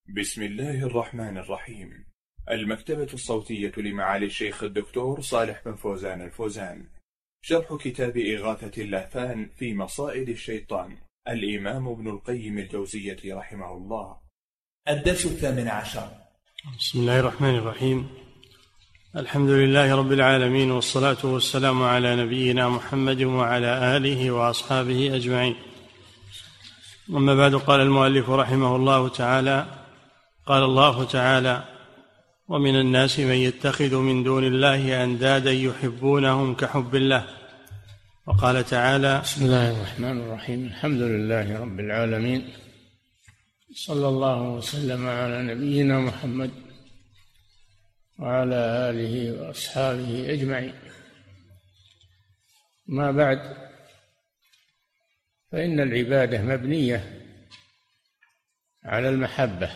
بسم الله الرحمن الرحيم. المكتبة الصوتية لمعالي الشيخ الدكتور صالح بن فوزان الفوزان. شرح كتاب إغاثة اللهفان في مصائد الشيطان، الإمام ابن القيم الجوزية رحمه الله. الدرس 18. بسم الله الرحمن الرحيم. الحمد لله رب العالمين، والصلاة والسلام على نبينا محمد وعلى آله وأصحابه أجمعين. أما بعد، قال المؤلف رحمه الله تعالى: قال الله تعالى: ومن الناس من يتخذ من دون الله أندادا يحبونهم كحب الله. وقال تعالى: بسم الله الرحمن الرحيم. الحمد لله رب العالمين، صلى الله وسلم على نبينا محمد وعلى آله وأصحابه أجمعين. ما بعد، فإن العبادة مبنية على المحبة،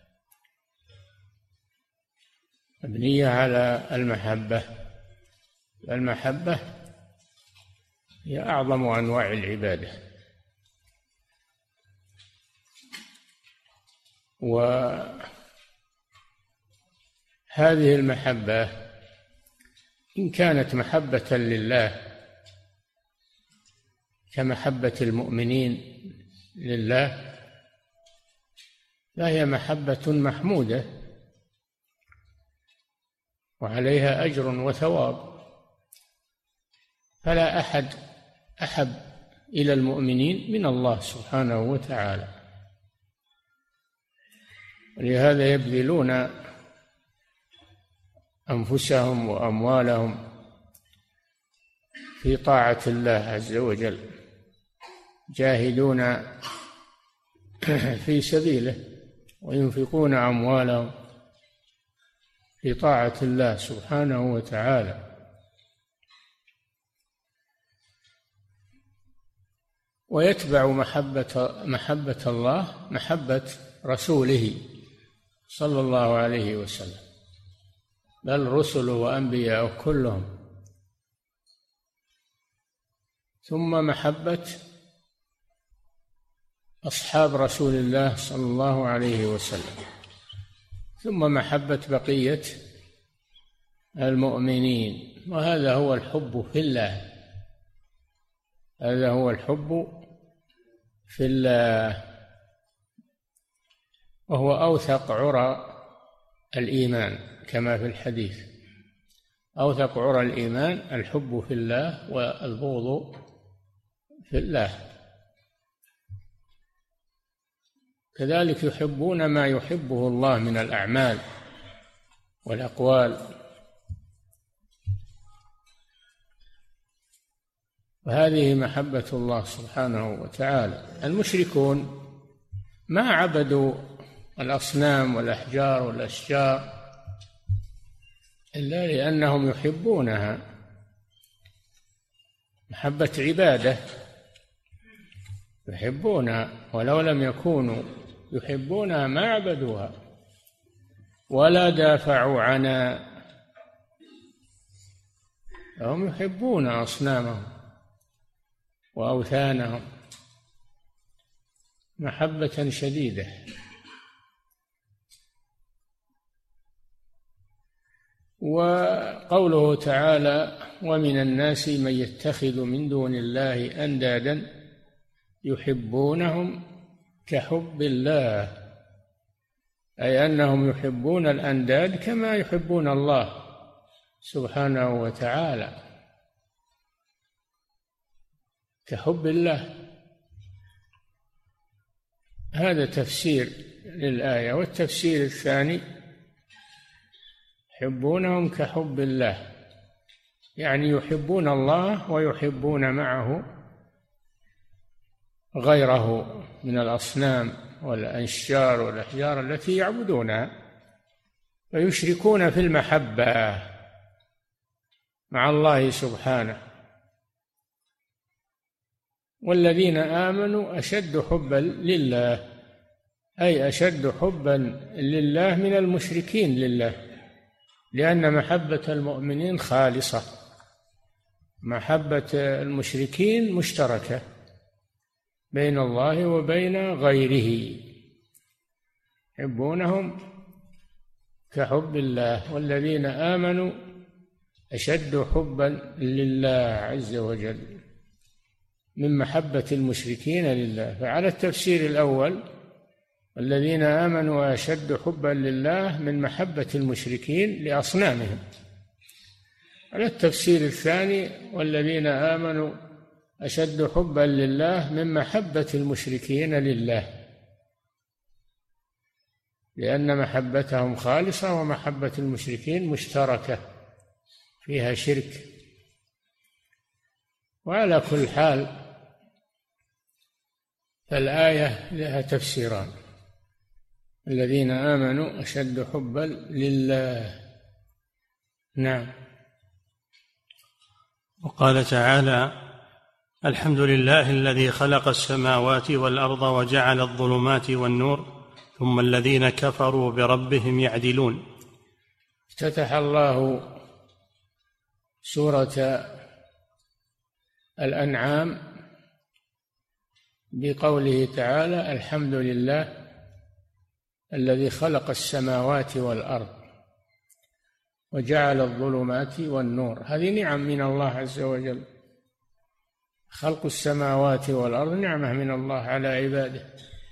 مبنية على المحبة. المحبة هي أعظم أنواع العبادة، وهذه المحبة إن كانت محبة لله كمحبة المؤمنين لله فهي محبة محمودة وعليها أجر وثواب، فلا أحد أحب إلى المؤمنين من الله سبحانه وتعالى، ولهذا يبذلون أنفسهم وأموالهم في طاعة الله عز وجل، جاهدون في سبيله وينفقون أموالهم في طاعة الله سبحانه وتعالى. ويتبع محبة الله محبة رسوله صلى الله عليه وسلم، بل رسل وأنبياء كلهم، ثم محبة أصحاب رسول الله صلى الله عليه وسلم، ثم محبة بقية المؤمنين. وهذا هو الحب في الله، هذا هو الحب في الله، وهو أوثق عرى الإيمان كما في الحديث: أوثق عرى الإيمان الحب في الله والبغض في الله. كذلك يحبون ما يحبه الله من الأعمال والأقوال، وهذه محبة الله سبحانه وتعالى. المشركون ما عبدوا الأصنام والأحجار والأشجار إلا لأنهم يحبونها محبة عبادة، يحبونها، ولو لم يكونوا يحبونها ما عبدوها ولا دافعوا عنها. هم يحبون أصنامهم وأوثانهم محبة شديدة. وقوله تعالى: ومن الناس من يتخذ من دون الله أندادا يحبونهم كحب الله، أي أنهم يحبون الأنداد كما يحبون الله سبحانه وتعالى، كحب الله. هذا تفسير للآية. والتفسير الثاني: يحبونهم كحب الله، يعني يحبون الله ويحبون معه غيره من الأصنام والأشجار والأحجار التي يعبدونها، ويشركون في المحبة مع الله سبحانه. والذين آمنوا أشد حبا لله، أي أشد حبا لله من المشركين لله، لأن محبة المؤمنين خالصة، محبة المشركين مشتركة بين الله وبين غيره. يحبونهم كحب الله، والذين آمنوا أشد حبا لله عز وجل من محبة المشركين لله. فعلى التفسير الأول والذين آمنوا أشد حبا لله من محبة المشركين لأصنامهم، على التفسير الثاني والذين آمنوا أشد حبا لله من محبة المشركين لله، لأن محبتهم خالصة ومحبة المشركين مشتركة فيها شرك. وعلى كل حال فالآية لها تفسيران: الذين آمنوا أشد حبا لله. نعم. وقال تعالى: الحمد لله الذي خلق السماوات والأرض وجعل الظلمات والنور ثم الذين كفروا بربهم يعدلون. افتتح الله سورة الأنعام بقوله تعالى: الحمد لله الذي خلق السماوات والأرض وجعل الظلمات والنور. هذه نعم من الله عز وجل، خلق السماوات والأرض نعمة من الله على عباده،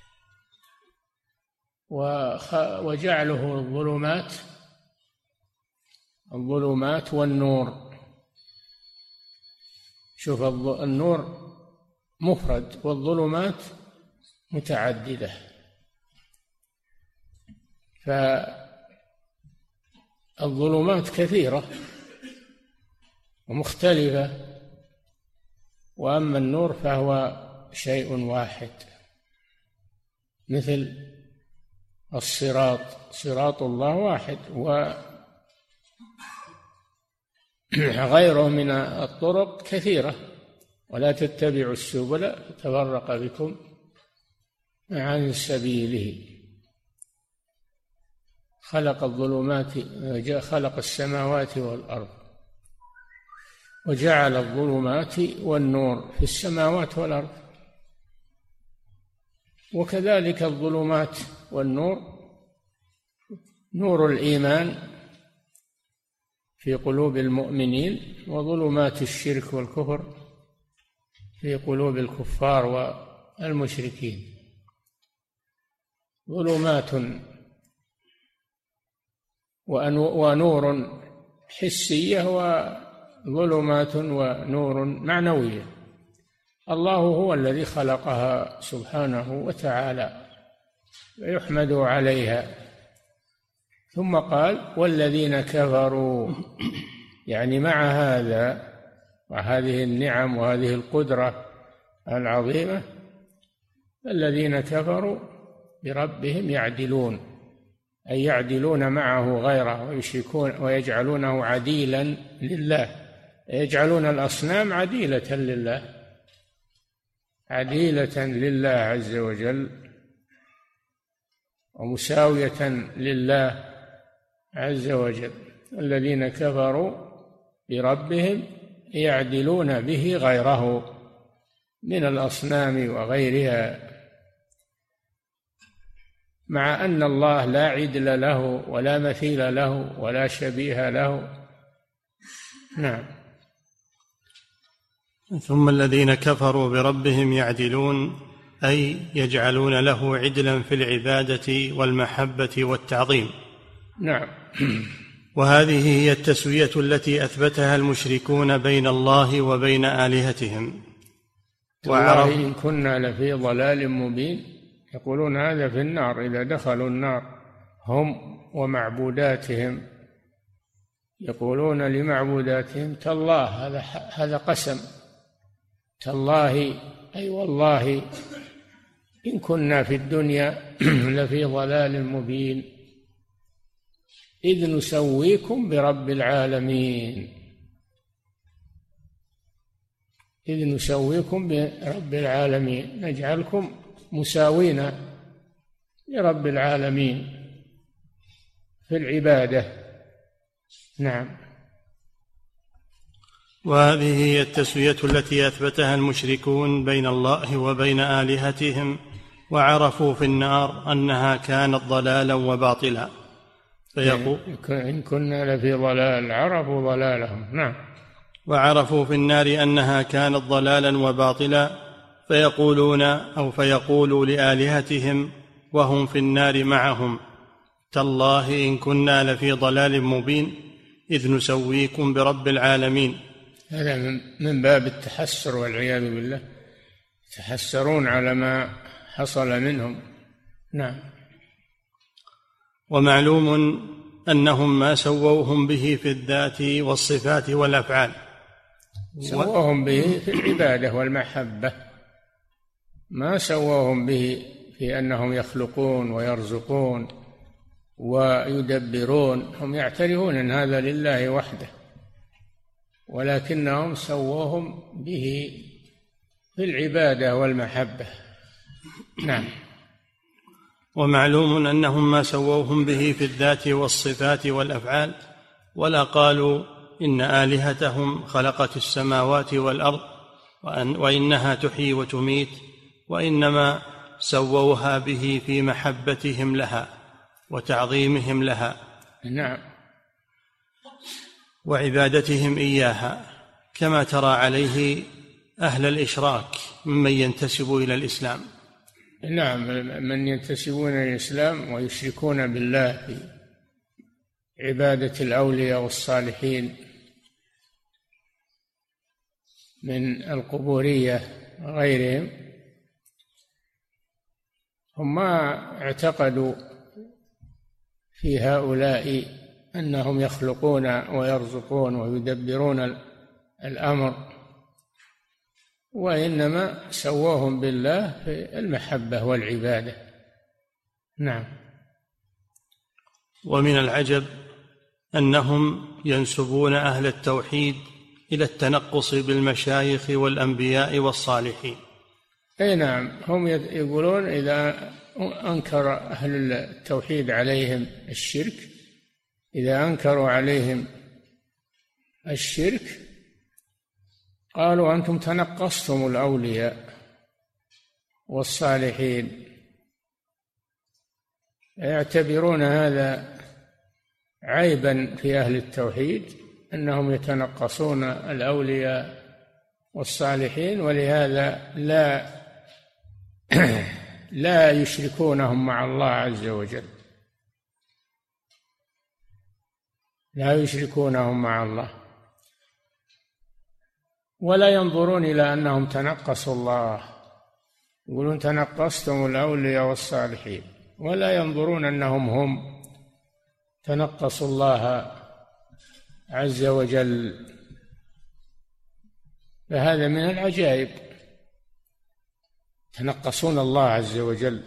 وجعله الظلمات والنور. شوف، النور مفرد والظلمات متعددة، فالظلمات كثيرة ومختلفة، وأما النور فهو شيء واحد، مثل الصراط، صراط الله واحد، وغيره من الطرق كثيرة، ولا تتبعوا السبل فتفرق بكم عن سبيله. خلق السماوات والأرض وجعل الظلمات والنور في السماوات والأرض. وكذلك الظلمات والنور: نور الإيمان في قلوب المؤمنين، وظلمات الشرك والكفر في قلوب الكفار والمشركين. ظلمات ونور حسية، وظلمات ونور معنوية. الله هو الذي خلقها سبحانه وتعالى ويحمد عليها. ثم قال: والذين كفروا، يعني مع هذا وهذه النعم وهذه القدرة العظيمة، الذين كفروا بربهم يعدلون، أي يعدلون معه غيره ويشركون ويجعلونه عديلا لله، يجعلون الأصنام عديلة لله عز وجل ومساوية لله عز وجل. الذين كفروا بربهم يعدلون به غيره من الأصنام وغيرها، مع أن الله لا عدل له ولا مثيل له ولا شبيه له. نعم. ثم الذين كفروا بربهم يعدلون، أي يجعلون له عدلا في العبادة والمحبة والتعظيم. نعم. وهذه هي التسوية التي أثبتها المشركون بين الله وبين آلهتهم. والله إن كنا لفي ضلال مبين، يقولون هذا في النار إذا دخلوا النار هم ومعبوداتهم، يقولون لمعبوداتهم: تالله، هذا قسم، تالله أي والله إن كنا في الدنيا لفي ضلال مبين إذ نسويكم برب العالمين، إذ نسويكم برب العالمين، نجعلكم مساوين لرب العالمين في العبادة. نعم. وهذه هي التسوية التي أثبتها المشركون بين الله وبين آلهتهم وعرفوا في النار أنها كانت ضلالا وباطلا فيقول إن كنا لفي ضلال عرفوا ضلالهم. نعم. وعرفوا في النار أنها كانت ضلالا وباطلا فيقولون أو فيقولوا لآلهتهم وهم في النار معهم: تالله إن كنا لفي ضلال مبين إذ نسويكم برب العالمين. هذا من باب التحسر والعياذ بالله، يتحسرون على ما حصل منهم. نعم. ومعلوم أنهم ما سووهم به في الذات والصفات والأفعال، سووهم به في العبادة والمحبة، ما سووهم به في أنهم يخلقون ويرزقون ويدبرون. هم يعترفون أن هذا لله وحده، ولكنهم سووهم به في العبادة والمحبة. نعم. ومعلوم أنهم ما سووهم به في الذات والصفات والأفعال، ولا قالوا إن آلهتهم خلقت السماوات والأرض وإنها تحيي وتميت، وإنما سووها به في محبتهم لها وتعظيمهم لها. نعم. وعبادتهم إياها، كما ترى عليه أهل الإشراك ممن ينتسب إلى الإسلام. نعم، من ينتسبون إلى الإسلام ويشركون بالله في عبادة الأولياء والصالحين من القبورية وغيرهم، هم ما اعتقدوا في هؤلاء أنهم يخلقون ويرزقون ويدبرون الأمر، وإنما سووهم بالله في المحبة والعبادة. نعم. ومن العجب أنهم ينسبون أهل التوحيد إلى التنقص بالمشايخ والأنبياء والصالحين. أي نعم، هم يقولون إذا أنكر أهل التوحيد عليهم الشرك، إذا أنكروا عليهم الشرك قالوا أنتم تنقصتم الأولياء والصالحين، يعتبرون هذا عيبا في أهل التوحيد أنهم يتنقصون الأولياء والصالحين، ولهذا لا يشركونهم مع الله عز وجل، لا يشركونهم مع الله، ولا ينظرون إلى أنهم تنقصوا الله، يقولون تنقصتم الأولياء والصالحين، ولا ينظرون أنهم هم تنقصوا الله عز وجل. فهذا من العجائب، تنقصون الله عز وجل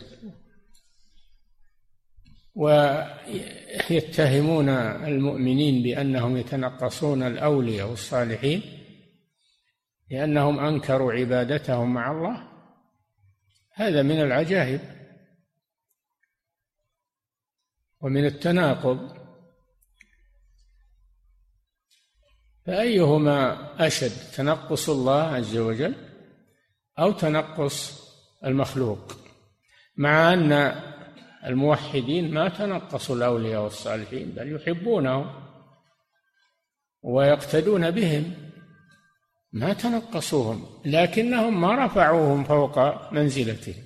ويتهمون المؤمنين بأنهم يتنقصون الأولياء والصالحين لأنهم أنكروا عبادتهم مع الله. هذا من العجائب ومن التناقض. فأيهما أشد، تنقص الله عز وجل أو تنقص المخلوق؟ مع أن الموحدين ما تنقصوا الأولياء والصالحين، بل يحبونهم ويقتدون بهم، ما تنقصوهم، لكنهم ما رفعوهم فوق منزلتهم،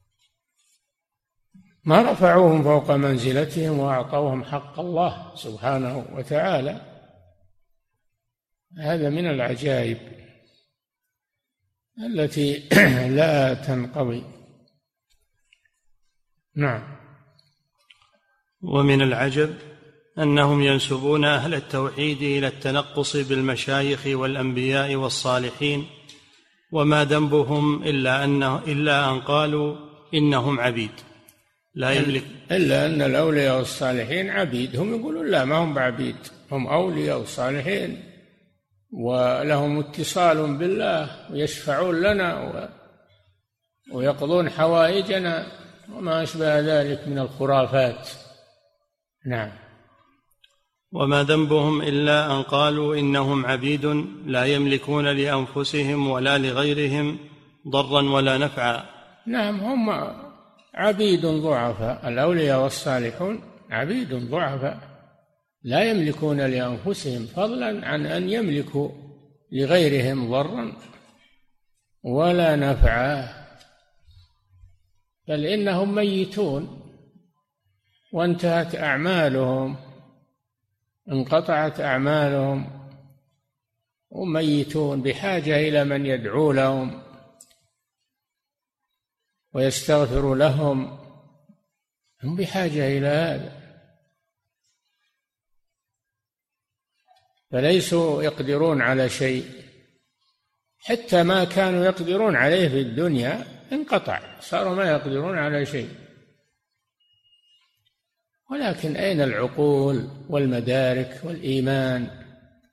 ما رفعوهم فوق منزلتهم وأعطوهم حق الله سبحانه وتعالى. هذا من العجائب التي لا تنقضي. نعم. ومن العجب أنهم ينسبون أهل التوحيد إلى التنقص بالمشايخ والأنبياء والصالحين، وما ذنبهم إلا أن قالوا إنهم عبيد لا يملك، إلا أن الأولياء والصالحين عبيد. هم يقولون لا، ما هم بعبيد، هم أولياء وصالحين ولهم اتصال بالله ويشفعون لنا ويقضون حوائجنا وما أشبه ذلك من الخرافات. نعم. وما ذنبهم إلا أن قالوا إنهم عبيد لا يملكون لأنفسهم ولا لغيرهم ضرا ولا نفعا. نعم، هم عبيد ضعفاء. الأولياء والصالحون عبيد ضعفاء لا يملكون لأنفسهم فضلا عن أن يملكوا لغيرهم ضرا ولا نفعا، بل إنهم ميتون وانتهت أعمالهم، انقطعت أعمالهم وميتون بحاجة إلى من يدعو لهم ويستغفر لهم، هم بحاجة إلى هذا، فليسوا يقدرون على شيء، حتى ما كانوا يقدرون عليه في الدنيا انقطع، صاروا ما يقدرون على شيء. ولكن أين العقول والمدارك والإيمان؟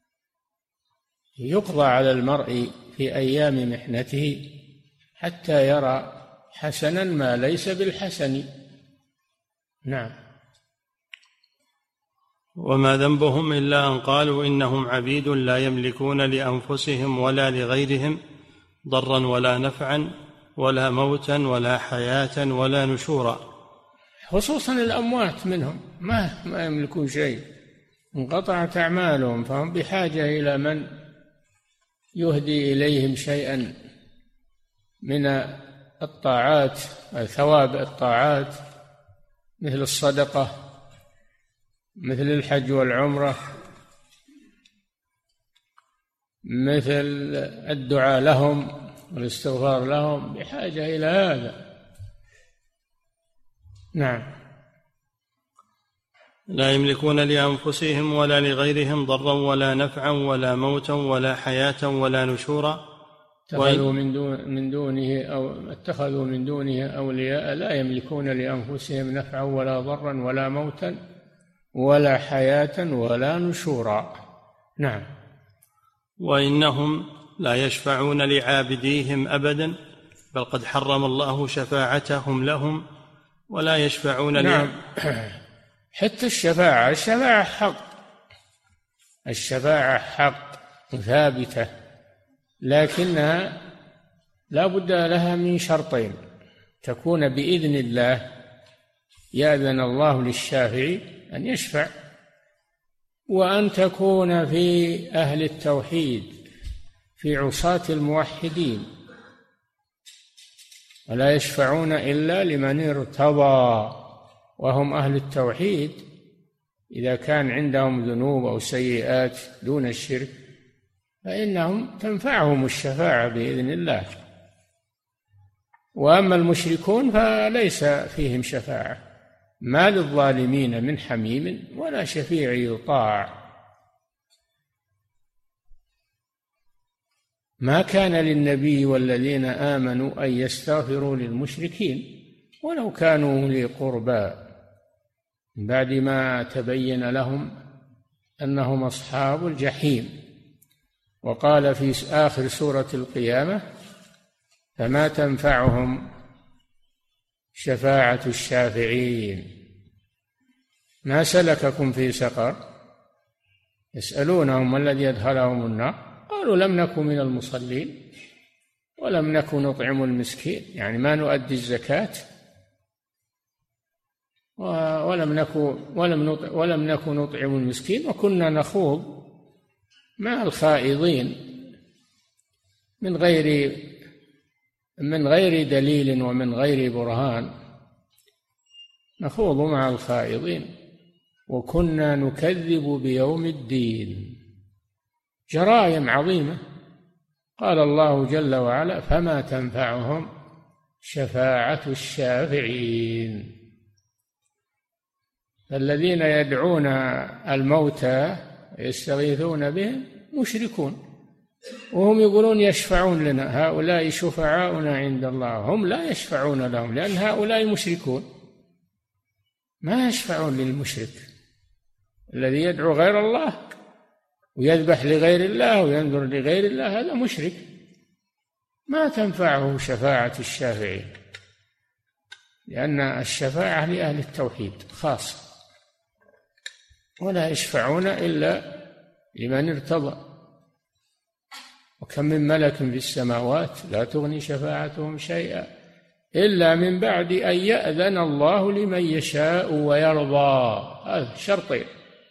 يقضى على المرء في أيام محنته حتى يرى حسنا ما ليس بالحسن. نعم. وما ذنبهم إلا أن قالوا إنهم عبيد لا يملكون لأنفسهم ولا لغيرهم ضرا ولا نفعا ولا موتا ولا حياة ولا نشورا. خصوصا الأموات منهم ما يملكون شيء، انقطعت أعمالهم، فهم بحاجة إلى من يهدي إليهم شيئا من الطاعات، ثواب الطاعات، مثل الصدقة، مثل الحج والعمرة، مثل الدعاء لهم والاستغفار لهم، بحاجة إلى هذا. نعم. لا يملكون لأنفسهم ولا لغيرهم ضرا ولا نفعا ولا موتا ولا حياة ولا نشورا. اتخذوا من دونه أولياء لا يملكون لأنفسهم نفعا ولا ضرا ولا موتا ولا حياة ولا نشورا. نعم. وإنهم لا يشفعون لعابديهم أبدا، بل قد حرم الله شفاعتهم لهم ولا يشفعون. نعم. حتى الشفاعة حق، الشفاعة حق ثابتة، لكنها لا بد لها من شرطين: تكون بإذن الله، يأذن الله للشافع أن يشفع، وأن تكون في أهل التوحيد، في عصاة الموحدين، ولا يشفعون إلا لمن ارتضى، وهم أهل التوحيد. إذا كان عندهم ذنوب أو سيئات دون الشرك فإنهم تنفعهم الشفاعة بإذن الله. وأما المشركون فليس فيهم شفاعة، ما للظالمين من حميم ولا شفيع يطاع. ما كان للنبي والذين آمنوا أن يستغفروا للمشركين ولو كانوا أولي قربى من بعد ما تبين لهم أنهم أصحاب الجحيم. وقال في آخر سورة القيامة: فما تنفعهم شفاعة الشافعين. ما سلككم في سقر؟ يسألونهم ما الذي أدخلهم النار؟ قالوا لم نكن من المصلين ولم نكن نطعم المسكين، يعني ما نؤدي الزكاة، ولم نكن نطعم المسكين، وكنا نخوض مع الخائضين من غير دليل ومن غير برهان، نخوض مع الخائضين، وكنا نكذب بيوم الدين. جرائم عظيمة. قال الله جل وعلا: فما تنفعهم شفاعة الشافعين. الذين يدعون الموتى يستغيثون بهم مشركون، وهم يقولون يشفعون لنا، هؤلاء شفعاؤنا عند الله. هم لا يشفعون لهم، لأن هؤلاء مشركون، ما يشفعون للمشرك الذي يدعو غير الله ويذبح لغير الله وينذر لغير الله، هذا مشرك، ما تنفعه شفاعة الشافعين، لأن الشفاعة لأهل التوحيد خاصة، ولا يشفعون إلا لمن ارتضى. وكم من ملك في السماوات لا تغني شفاعتهم شيئا إلا من بعد أن يأذن الله لمن يشاء ويرضى. هذا شرطين،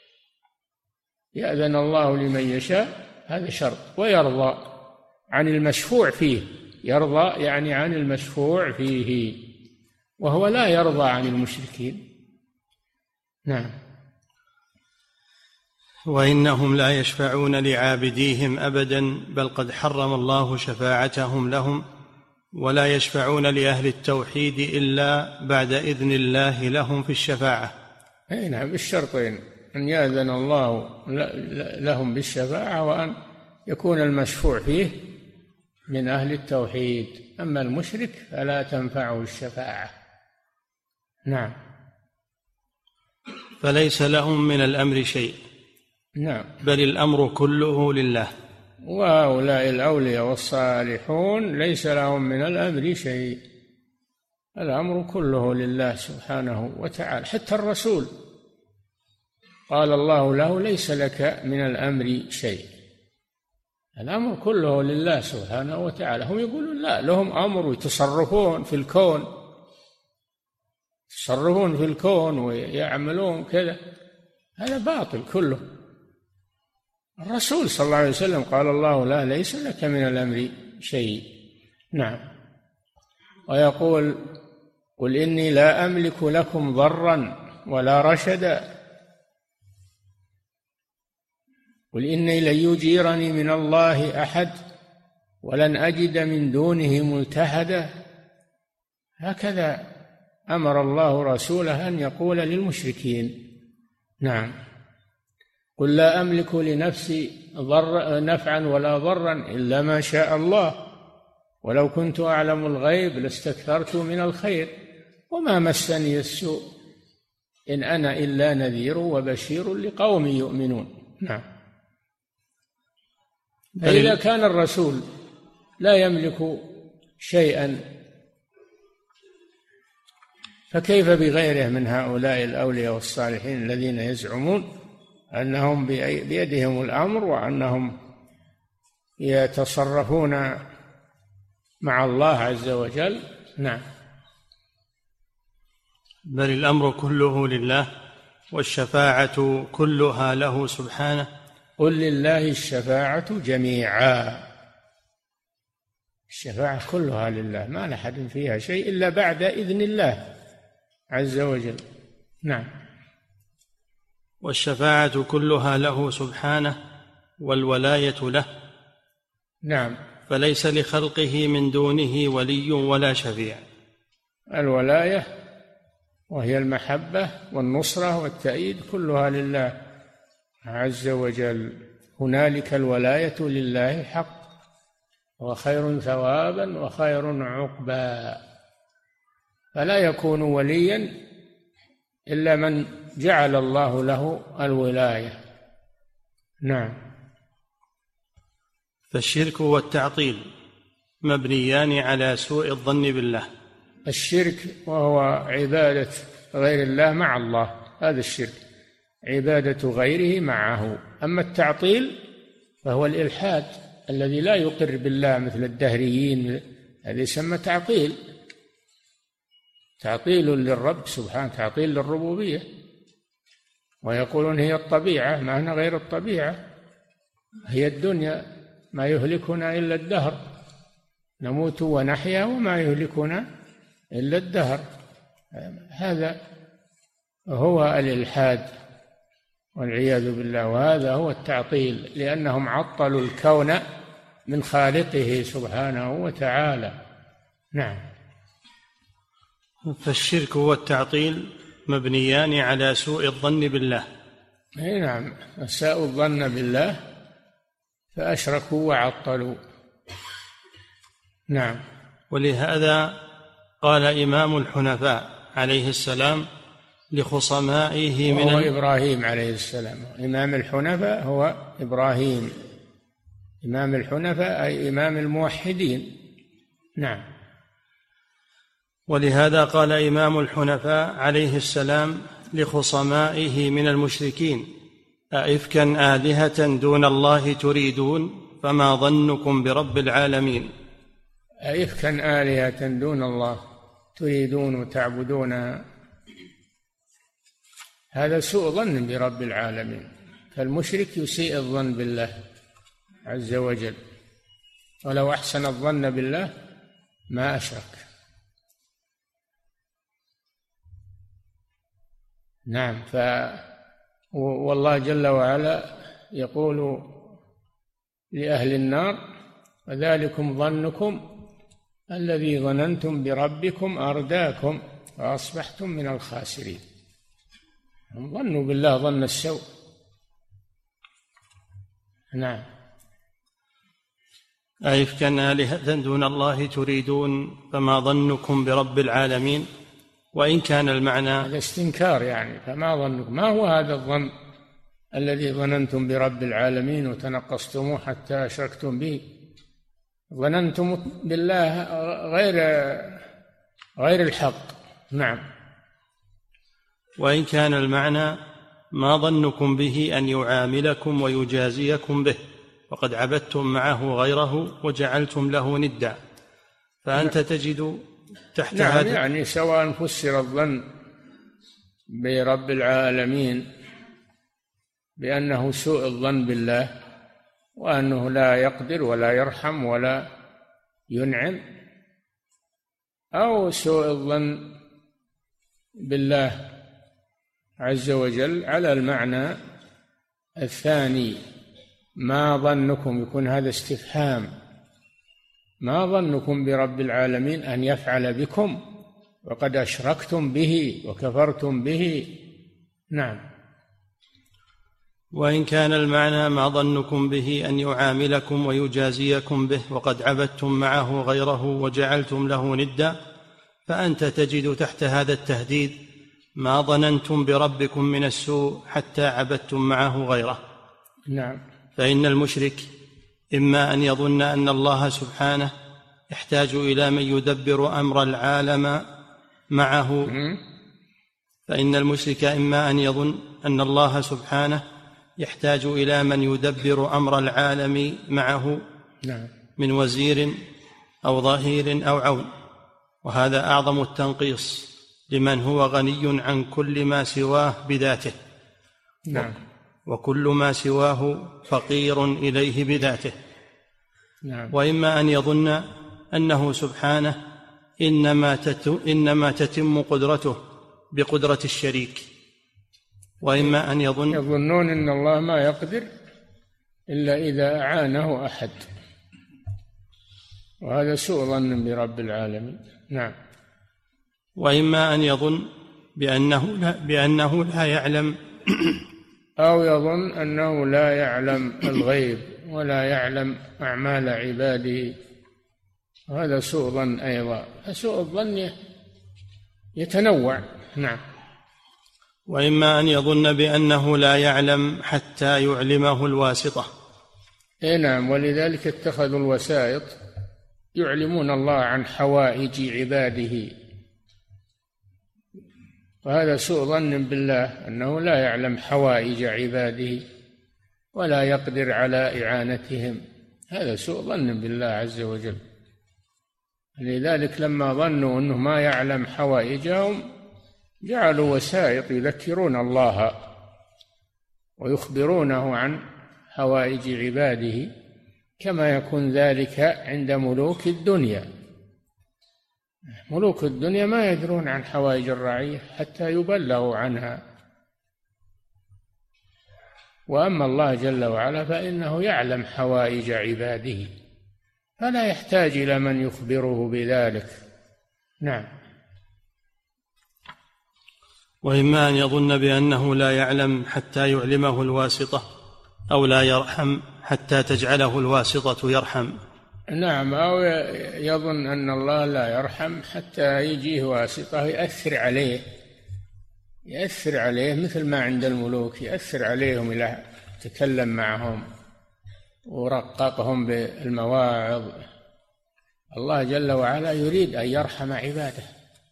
يأذن الله لمن يشاء هذا شرط، ويرضى عن المشفوع فيه، يرضى يعني عن المشفوع فيه، وهو لا يرضى عن المشركين. نعم. وإنهم لا يشفعون لعابديهم أبدا، بل قد حرم الله شفاعتهم لهم، ولا يشفعون لأهل التوحيد إلا بعد إذن الله لهم في الشفاعة. نعم، بالشرطين، أن يأذن الله لهم بالشفاعة، وأن يكون المشفوع فيه من أهل التوحيد. أما المشرك فلا تنفعه الشفاعة. نعم. فليس لهم من الأمر شيء. نعم. بل الأمر كله لله. وهؤلاء الأولياء والصالحون ليس لهم من الأمر شيء، الأمر كله لله سبحانه وتعالى. حتى الرسول قال الله له: ليس لك من الأمر شيء، الأمر كله لله سبحانه وتعالى. هم يقولون لا، لهم أمر، يتصرفون في الكون، يتصرفون في الكون ويعملون كذا، هذا باطل كله. الرسول صلى الله عليه وسلم قال الله لا، ليس لك من الأمر شيء. نعم. ويقول: قل إني لا أملك لكم ضرا ولا رشدا، قل إني لن يجيرني من الله أحد ولن أجد من دونه ملتحدا. هكذا أمر الله رسوله أن يقول للمشركين. نعم. قل لا أملك لنفسي نفعا ولا ضرا إلا ما شاء الله، ولو كنت أعلم الغيب لاستكثرت من الخير وما مسني السوء إن أنا إلا نذير وبشير لقوم يؤمنون. نعم. فإذا كان الرسول لا يملك شيئا فكيف بغيره من هؤلاء الأولياء والصالحين الذين يزعمون أنهم بيدهم الأمر وأنهم يتصرفون مع الله عز وجل. نعم. بل الأمر كله لله والشفاعة كلها له سبحانه. قل لله الشفاعة جميعا، الشفاعة كلها لله، ما لأحد فيها شيء إلا بعد إذن الله عز وجل. نعم. والشفاعة كلها له سبحانه والولاية له. نعم. فليس لخلقه من دونه ولي ولا شفيع. الولاية وهي المحبة والنصرة والتأييد كلها لله عز وجل. هنالك الولاية لله حق، وخير ثوابا وخير عقبا. فلا يكون وليا إلا من جعل الله له الولاية. نعم. فالشرك والتعطيل مبنيان على سوء الظن بالله. الشرك وهو عبادة غير الله مع الله، هذا الشرك، عبادة غيره معه. أما التعطيل فهو الإلحاد الذي لا يقر بالله مثل الدهريين، هذا يسمى تعطيل، تعطيل للرب سبحانه، تعطيل للربوبية. ويقولون هي الطبيعة، معنى غير الطبيعة، هي الدنيا، ما يهلكنا إلا الدهر، نموت ونحيا وما يهلكنا إلا الدهر. هذا هو الإلحاد والعياذ بالله، وهذا هو التعطيل، لأنهم عطلوا الكون من خالقه سبحانه وتعالى. نعم. فالشرك والتعطيل مبنيان على سوء الظن بالله. نعم، أساءوا الظن بالله فأشركوا وعطلوا. نعم. ولهذا قال إمام الحنفاء عليه السلام لخصمائه هو إبراهيم عليه السلام. إمام الحنفاء هو إبراهيم، إمام الحنفاء أي إمام الموحدين. نعم. ولهذا قال إمام الحنفاء عليه السلام لخصمائه من المشركين: أئفكا آلهة دون الله تريدون فما ظنكم برب العالمين. أئفكا آلهة دون الله، تريدون وتعبدونها. هذا سوء ظن برب العالمين. فالمشرك يسيء الظن بالله عز وجل، ولو أحسن الظن بالله ما أشرك. نعم. والله جل وعلا يقول لأهل النار: وذلكم ظنكم الذي ظننتم بربكم أرداكم وأصبحتم من الخاسرين. هم ظنوا بالله ظن السوء. نعم. أئفكا آلهة دون الله تريدون فما ظنكم برب العالمين. وإن كان المعنى هذا استنكار، يعني فما ظنكم، ما هو هذا الظن الذي ظننتم برب العالمين وتنقصتموه حتى أشركتم به؟ ظننتم بالله غير الحق. نعم. وإن كان المعنى ما ظنكم به أن يعاملكم ويجازيكم به، وقد عبدتم معه غيره وجعلتم له ندا، فأنت تجد تحت هذا. يعني سواء فسر الظن برب العالمين بأنه سوء الظن بالله وأنه لا يقدر ولا يرحم ولا ينعم، أو سوء الظن بالله عز وجل على المعنى الثاني: ما ظنكم، يكون هذا استفهام، ما ظنكم برب العالمين أن يفعل بكم وقد أشركتم به وكفرتم به. نعم. وإن كان المعنى ما ظنكم به أن يعاملكم ويجازيكم به وقد عبدتم معه غيره وجعلتم له ندا، فأنت تجد تحت هذا التهديد ما ظننتم بربكم من السوء حتى عبدتم معه غيره. نعم. فإن المشرك إما أن يظن أن الله سبحانه يحتاج إلى من يدبر أمر العالم معه، فإن المشرك إما أن يظن أن الله سبحانه يحتاج إلى من يدبر أمر العالم معه من وزير أو ظهير أو عون، وهذا أعظم التنقيص لمن هو غني عن كل ما سواه بذاته. نعم. وكل ما سواه فقير إليه بذاته. نعم. وإما أن يظن أنه سبحانه إنما تتم قدرته بقدرة الشريك، وإما أن يظنون أن الله ما يقدر إلا إذا أعانه أحد، وهذا سوء ظن برب العالمين. نعم. وإما أن يظن بأنه لا يعلم أو يظن أنه لا يعلم الغيب ولا يعلم أعمال عباده، هذا سوء ظن أيضا. سوء الظن يتنوع. نعم. وإما أن يظن بأنه لا يعلم حتى يعلمه الواسطة. نعم. ولذلك اتخذوا الوسائط يعلمون الله عن حوائج عباده، وهذا سوء ظن بالله أنه لا يعلم حوائج عباده ولا يقدر على إعانتهم، هذا سوء ظن بالله عز وجل. لذلك لما ظنوا أنه ما يعلم حوائجهم جعلوا وسائط يذكرون الله ويخبرونه عن حوائج عباده، كما يكون ذلك عند ملوك الدنيا. ملوك الدنيا ما يدرون عن حوائج الرعية حتى يبلغوا عنها، وأما الله جل وعلا فإنه يعلم حوائج عباده فلا يحتاج إلى من يخبره بذلك. نعم. وإما أن يظن بأنه لا يعلم حتى يعلمه الواسطة، أو لا يرحم حتى تجعله الواسطة يرحم. نعم. أو يظن أن الله لا يرحم حتى يجيه واسطة يأثر عليه مثل ما عند الملوك، يأثر عليهم إلى تكلم معهم ورققهم بالمواعظ. الله جل وعلا يريد أن يرحم عباده،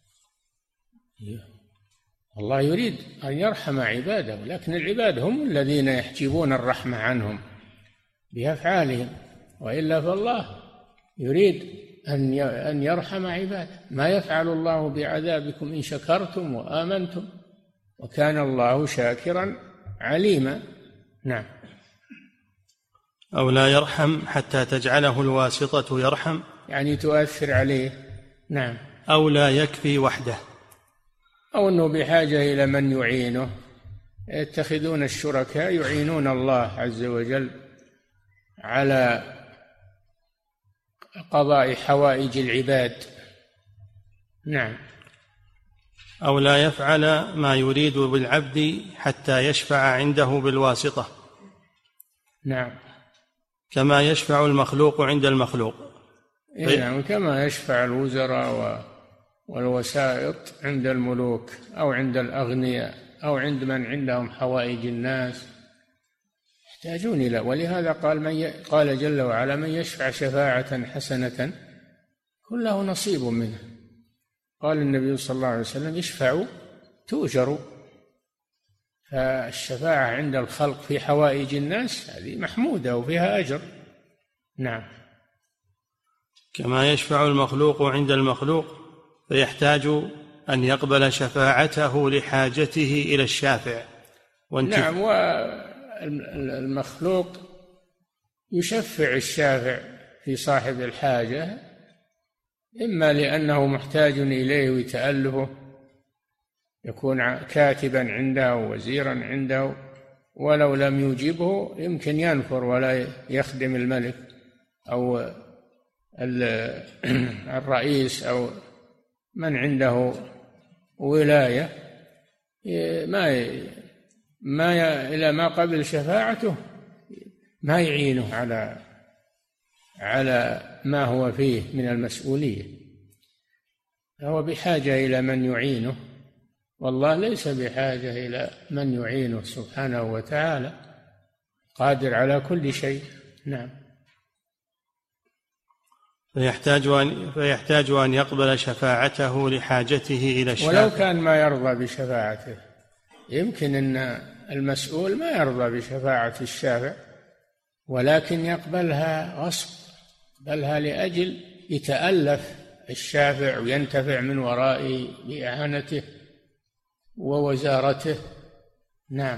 الله يريد أن يرحم عباده، لكن العباد هم الذين يحجبون الرحمة عنهم بأفعالهم، وإلا فالله يريد أن يرحم عباده. ما يفعل الله بعذابكم إن شكرتم وآمنتم وكان الله شاكرا عليما. نعم. أو لا يرحم حتى تجعله الواسطة يرحم، يعني تؤثر عليه. نعم. أو لا يكفي وحده، أو أنه بحاجة إلى من يعينه، يتخذون الشركاء يعينون الله عز وجل على قضاء حوائج العباد. نعم. أو لا يفعل ما يريد بالعبد حتى يشفع عنده بالواسطة. نعم. كما يشفع المخلوق عند المخلوق. نعم، كما يشفع الوزراء والوسائط عند الملوك أو عند الأغنياء أو عند من عندهم حوائج الناس يحتاجون إلى. ولهذا قال جل وعلا: من يشفع شفاعة حسنة كن له نصيب منه. قال النبي صلى الله عليه وسلم: اشفعوا تؤجروا. فالشفاعة عند الخلق في حوائج الناس هذه محمودة وفيها أجر. نعم. كما يشفع المخلوق عند المخلوق، فيحتاج أن يقبل شفاعته لحاجته إلى الشافع. نعم. والمخلوق يشفع الشافع في صاحب الحاجة، إما لأنه محتاج إليه ويتألفه، يكون كاتبا عنده ووزيرا عنده، ولو لم يجيبه يمكن ينفر ولا يخدم الملك أو الرئيس أو من عنده ولاية، إلى ما قبل شفاعته ما يعينه على ما هو فيه من المسؤولية، فهو بحاجة إلى من يعينه، والله ليس بحاجة إلى من يعينه سبحانه وتعالى، قادر على كل شيء. نعم. فيحتاج أن يقبل شفاعته لحاجته إلى الشافع. ولو كان ما يرضى بشفاعته، يمكن أن المسؤول ما يرضى بشفاعة الشافع، ولكن يقبلها غصب، يقبلها لأجل يتألف الشافع وينتفع من ورائه بإعانته ووزارته. نعم.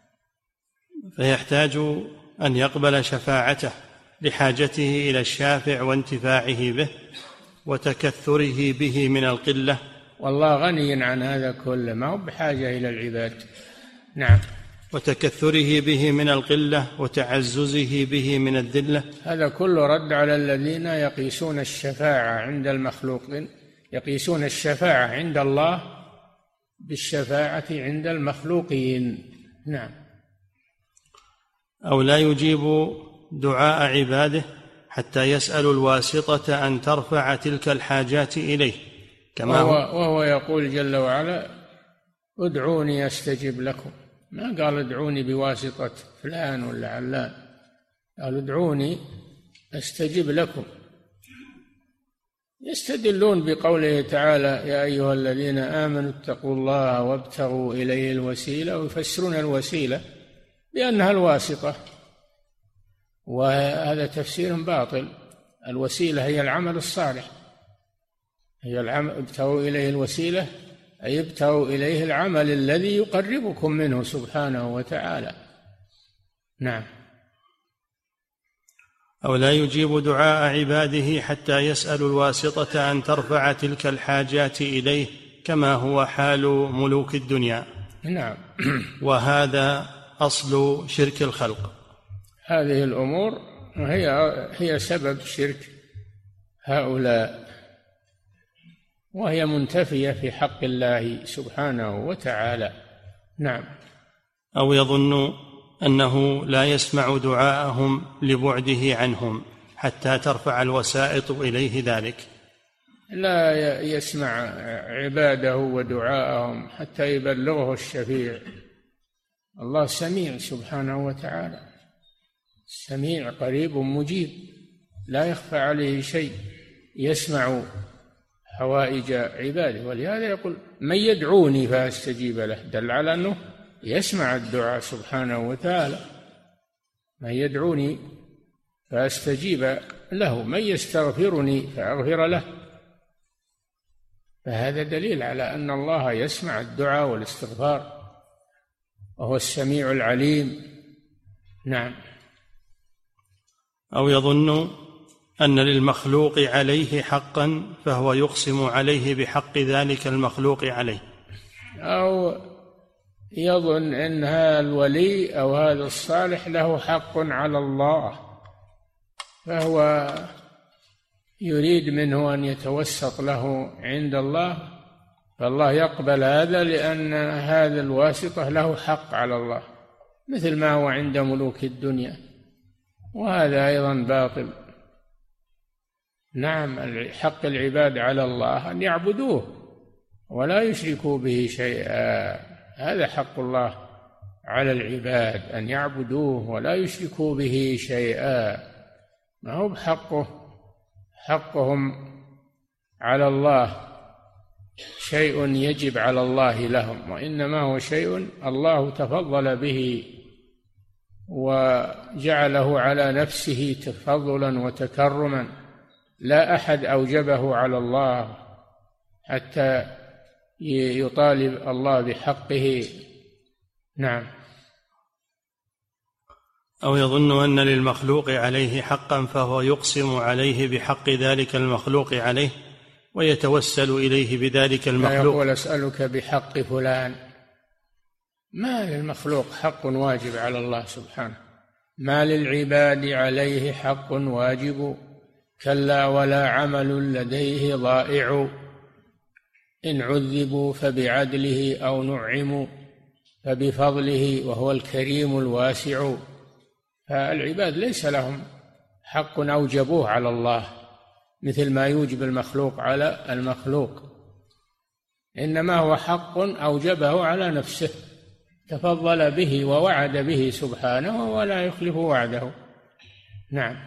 فيحتاج أن يقبل شفاعته لحاجته إلى الشافع وانتفاعه به وتكثره به من القلة. والله غني عن هذا كله، ما هو بحاجة إلى العباد. نعم. وتكثره به من القلة وتعززه به من الذلة. هذا كله رد على الذين يقيسون الشفاعة عند المخلوقين، يقيسون الشفاعة عند الله بالشفاعة عند المخلوقين. نعم. أو لا يجيب دعاء عباده حتى يسأل الواسطة أن ترفع تلك الحاجات إليه، كما وهو يقول جل وعلا: ادعوني أستجب لكم. ما قال ادعوني بواسطة فلان ولا علان، قال ادعوني أستجب لكم. يستدلون بقوله تعالى: يا أيها الذين آمنوا اتقوا الله وابتغوا إليه الوسيلة، ويفسرون الوسيلة بأنها الواسطة، وهذا تفسير باطل. الوسيلة هي العمل الصالح، هي العمل، ابتغوا إليه الوسيلة أي ابتغوا إليه العمل الذي يقربكم منه سبحانه وتعالى. نعم. أو لا يجيب دعاء عباده حتى يسأل الواسطة أن ترفع تلك الحاجات إليه، كما هو حال ملوك الدنيا. نعم. وهذا أصل شرك الخلق. هذه الأمور هي سبب شرك هؤلاء، وهي منتفية في حق الله سبحانه وتعالى. نعم. أو يظن أنه لا يسمع دعاءهم لبعده عنهم حتى ترفع الوسائط إليه ذلك. لا يسمع عباده ودعاءهم حتى يبلغه الشفيع. الله سميع سبحانه وتعالى، سميع قريب مجيب، لا يخفى عليه شيء، يسمع حوائج عباده. ولهذا يقول: من يدعوني فأستجيب له، دل على أنه يسمع الدعاء سبحانه وتعالى. من يدعوني فأستجيب له من يستغفرني فأغفر له. فهذا دليل على أن الله يسمع الدعاء والاستغفار وهو السميع العليم. نعم. أو يظن أن للمخلوق عليه حقا فهو يقسم عليه بحق ذلك المخلوق عليه. أو يظن أن هذا الولي أو هذا الصالح له حق على الله، فهو يريد منه أن يتوسط له عند الله، فالله يقبل هذا لأن هذا الواسطة له حق على الله، مثل ما هو عند ملوك الدنيا، وهذا أيضا باطل. نعم، حق العباد على الله أن يعبدوه ولا يشركوا به شيئا، هذا حق الله على العباد أن يعبدوه ولا يشركوا به شيئا، ما هو حقهم على الله شيء يجب على الله لهم، وإنما هو شيء الله تفضل به وجعله على نفسه تفضلا وتكرما، لا أحد أوجبه على الله حتى يطالب الله بحقه. نعم. أو يظن أن للمخلوق عليه حقا فهو يقسم عليه بحق ذلك المخلوق عليه ويتوسل إليه بذلك المخلوق. يقول أسألك بحق فلان، ما للمخلوق حق واجب على الله سبحانه، ما للعباد عليه حق واجب، كلا ولا عمل لديه ضائع، إن عذبوا فبعدله أو نعموا فبفضله وهو الكريم الواسع. فالعباد ليس لهم حق أوجبوه على الله مثل ما يوجب المخلوق على المخلوق، إنما هو حق أوجبه على نفسه، تفضل به ووعد به سبحانه ولا يخلف وعده. نعم.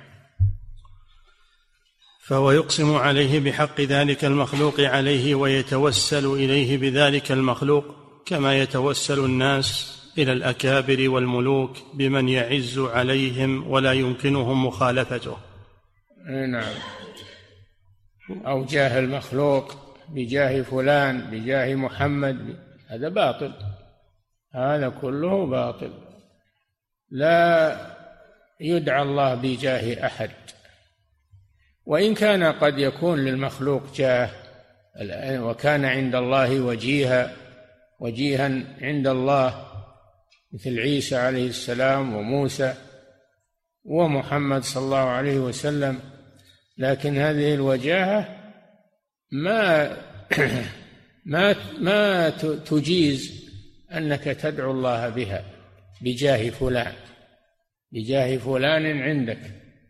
فهو يقسم عليه بحق ذلك المخلوق عليه ويتوسل إليه بذلك المخلوق، كما يتوسل الناس إلى الأكابر والملوك بمن يعز عليهم ولا يمكنهم مخالفته. نعم. أو جاه المخلوق بجاه فلان بجاه محمد، هذا باطل، هذا كله باطل، لا يدعى الله بجاه أحد، وإن كان قد يكون للمخلوق جاه وكان عند الله وجيها عند الله، مثل عيسى عليه السلام وموسى ومحمد صلى الله عليه وسلم، لكن هذه الوجاهة ما تجيز أنك تدعو الله بها بجاه فلان عندك،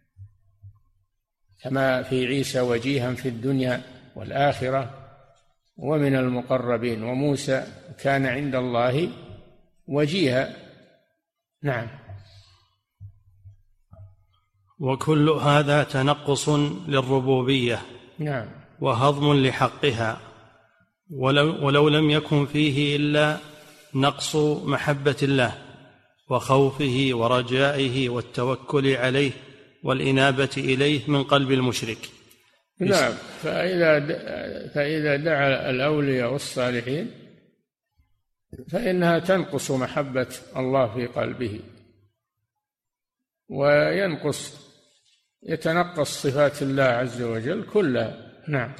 كما في عيسى وجيها في الدنيا والآخرة ومن المقربين، وموسى كان عند الله وجيها. نعم. وكل هذا تنقص للربوبية. نعم. وهضم لحقها، ولو لم يكن فيه إلا نقص محبة الله وخوفه ورجائه والتوكل عليه والإنابة إليه من قلب المشرك. نعم. فإذا دعا الأولياء والصالحين فإنها تنقص محبة الله في قلبه، يتنقص صفات الله عز وجل كلها. نعم.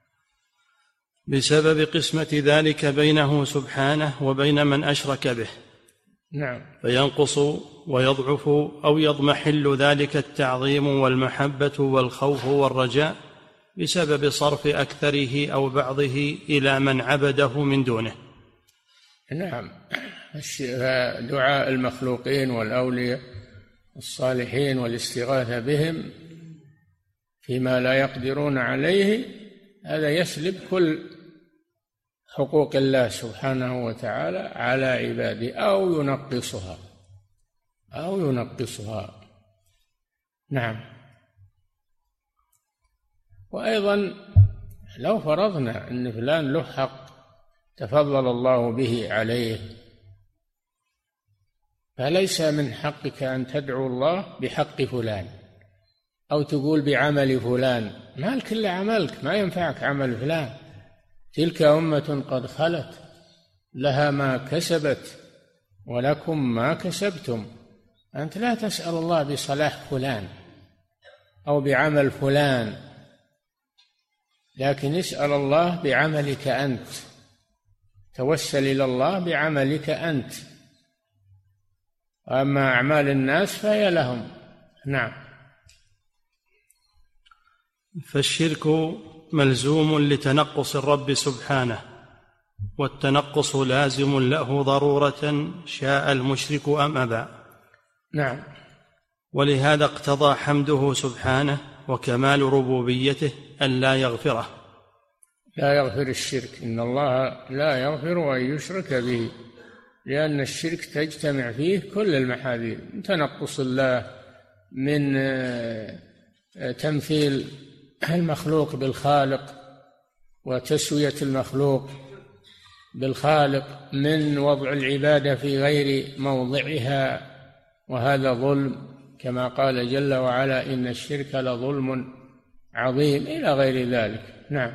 بسبب قسمة ذلك بينه سبحانه وبين من أشرك به. نعم. فينقص ويضعف أو يضمحل ذلك التعظيم والمحبة والخوف والرجاء بسبب صرف أكثره أو بعضه إلى من عبده من دونه. نعم. دعاء المخلوقين والأولياء الصالحين والاستغاثة بهم فيما لا يقدرون عليه، هذا يسلب كل حقوق الله سبحانه وتعالى على عباده أو ينقصها. نعم. وأيضا لو فرضنا أن فلان له حق تفضل الله به عليه، فليس من حقك أن تدعو الله بحق فلان، أو تقول بعمل فلان، ما لك إلا عملك، ما ينفعك عمل فلان. تلك أمة قد خلت لها ما كسبت ولكم ما كسبتم. أنت لا تسأل الله بصلاح فلان أو بعمل فلان، لكن اسأل الله بعملك أنت، توسل إلى الله بعملك أنت، أما أعمال الناس فهي لهم. نعم. فالشرك ملزوم لتنقص الرب سبحانه، والتنقص لازم له ضرورة شاء المشرك أم أبى. نعم. ولهذا اقتضى حمده سبحانه وكمال ربوبيته أن لا يغفره. لا يغفر الشرك، إن الله لا يغفر أن يشرك به، لأن الشرك تجتمع فيه كل المحاذير، تنقص الله من تمثيل المخلوق بالخالق وتسوية المخلوق بالخالق، من وضع العبادة في غير موضعها، وهذا ظلم كما قال جل وعلا إن الشرك لظلم عظيم إلى غير ذلك. نعم.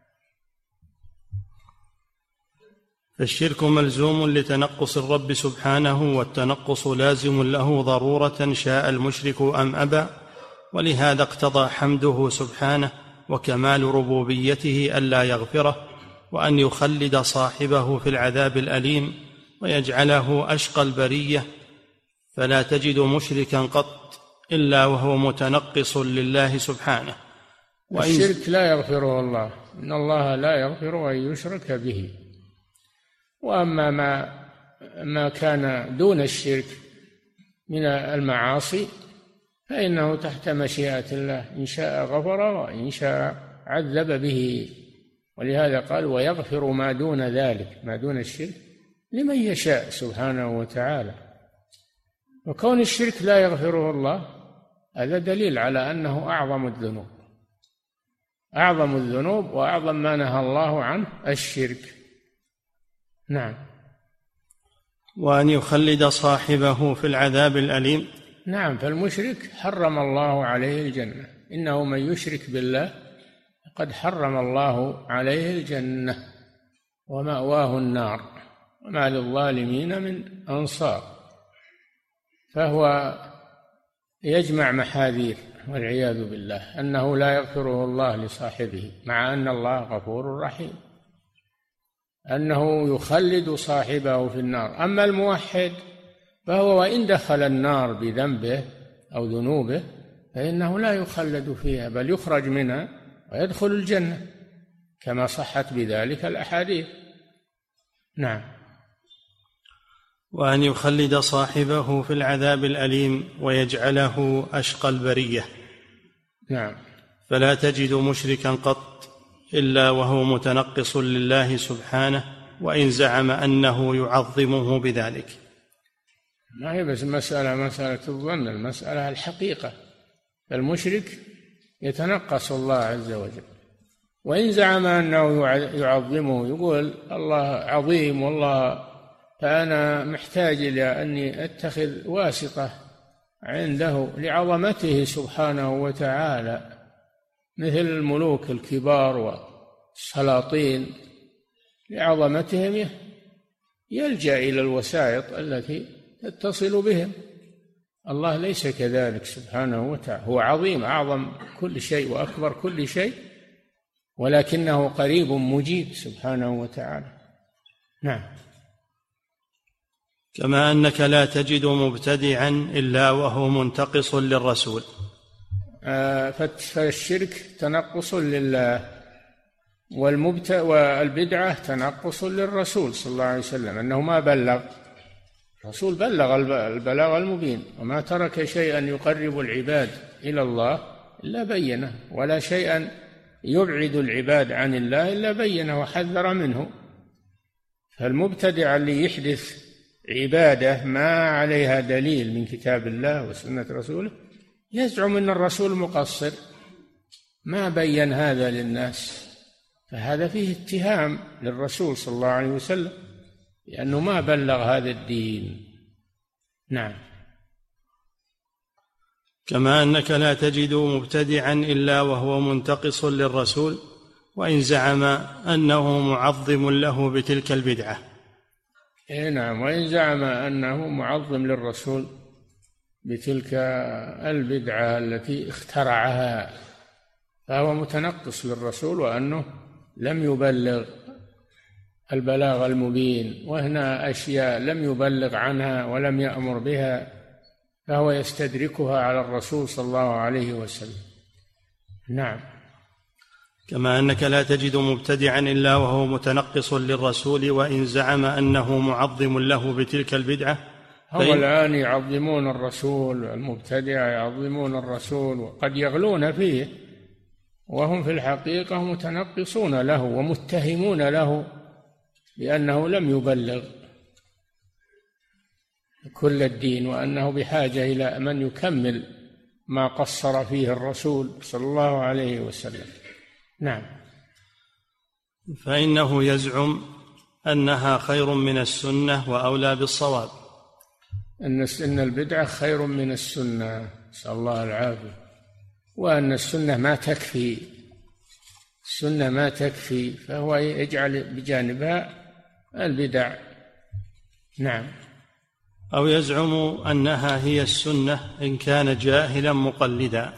فالشرك ملزوم لتنقص الرب سبحانه، والتنقص لازم له ضرورة شاء المشرك أم أبى. ولهذا اقتضى حمده سبحانه وكمال ربوبيته ألا يغفره، وأن يخلد صاحبه في العذاب الأليم ويجعله أشقى البرية. فلا تجد مشركا قط إلا وهو متنقص لله سبحانه. الشرك لا يغفره الله، إن الله لا يغفر أن يشرك به. وأما ما كان دون الشرك من المعاصي فإنه تحت مشيئة الله، إن شاء غفر وإن شاء عذب به. ولهذا قال ويغفر ما دون ذلك، ما دون الشرك، لمن يشاء سبحانه وتعالى. وكون الشرك لا يغفره الله هذا دليل على أنه أعظم الذنوب، أعظم الذنوب وأعظم ما نهى الله عنه الشرك. نعم. وأن يخلد صاحبه في العذاب الأليم. نعم. فالمشرك حرم الله عليه الجنة، إنه من يشرك بالله قد حرم الله عليه الجنة ومأواه النار وما للظالمين من أنصار. فهو يجمع محاذير والعياذ بالله، أنه لا يغفره الله لصاحبه، مع أن الله غفور رحيم، أنه يخلد صاحبه في النار. أما الموحد فهو وإن دخل النار بذنبه أو ذنوبه فإنه لا يخلد فيها، بل يخرج منها ويدخل الجنة كما صحت بذلك الأحاديث. نعم. وأن يخلد صاحبه في العذاب الأليم ويجعله أشقى البرية. نعم. فلا تجد مشركا قط إلا وهو متنقص لله سبحانه، وإن زعم أنه يعظمه بذلك. ما هي بس مسألة الظن، المسألة الحقيقة. فالمشرك يتنقص الله عز وجل، وإن زعم أنه يعظمه، يقول الله عظيم والله فأنا محتاج إلى أني أتخذ واسطة عنده لعظمته سبحانه وتعالى، مثل الملوك الكبار والسلاطين لعظمتهم يلجأ إلى الوسائط التي تتصل بهم. الله ليس كذلك سبحانه وتعالى، هو عظيم، أعظم كل شيء وأكبر كل شيء، ولكنه قريب مجيب سبحانه وتعالى. نعم. كما أنك لا تجد مبتدعا إلا وهو منتقص للرسول. فالشرك تنقص لله، والبدعة تنقص للرسول صلى الله عليه وسلم، أنه ما بلغ. الرسول بلغ البلاغ المبين، وما ترك شيئا يقرب العباد إلى الله إلا بينه، ولا شيئا يبعد العباد عن الله إلا بينه وحذر منه. فالمبتدع اللي يحدث عبادة ما عليها دليل من كتاب الله وسنة رسوله يزعم أن الرسول مقصر، ما بين هذا للناس، فهذا فيه اتهام للرسول صلى الله عليه وسلم لأنه ما بلغ هذا الدين. نعم. كما أنك لا تجد مبتدعا إلا وهو منتقص للرسول وإن زعم أنه معظم له بتلك البدعة. نعم، وإن زعم أنه معظم للرسول بتلك البدعة التي اخترعها فهو متنقص للرسول، وأنه لم يبلغ البلاغ المبين، وهنا أشياء لم يبلغ عنها ولم يأمر بها فهو يستدركها على الرسول صلى الله عليه وسلم. نعم. كما أنك لا تجد مبتدعا إلا وهو متنقص للرسول وإن زعم أنه معظم له بتلك البدعة. هم الآن يعظمون الرسول، المبتدع يعظمون الرسول وقد يغلون فيه، وهم في الحقيقة متنقصون له ومتهمون له بأنه لم يبلغ كل الدين، وأنه بحاجة إلى من يكمل ما قصر فيه الرسول صلى الله عليه وسلم. نعم. فإنه يزعم أنها خير من السنة وأولى بالصواب، أن البدعة خير من السنة، نسأل الله العافية، وأن السنة ما تكفي، السنة ما تكفي، فهو يجعل بجانبها البدع. نعم. أو يزعم أنها هي السنة إن كان جاهلا مقلدا،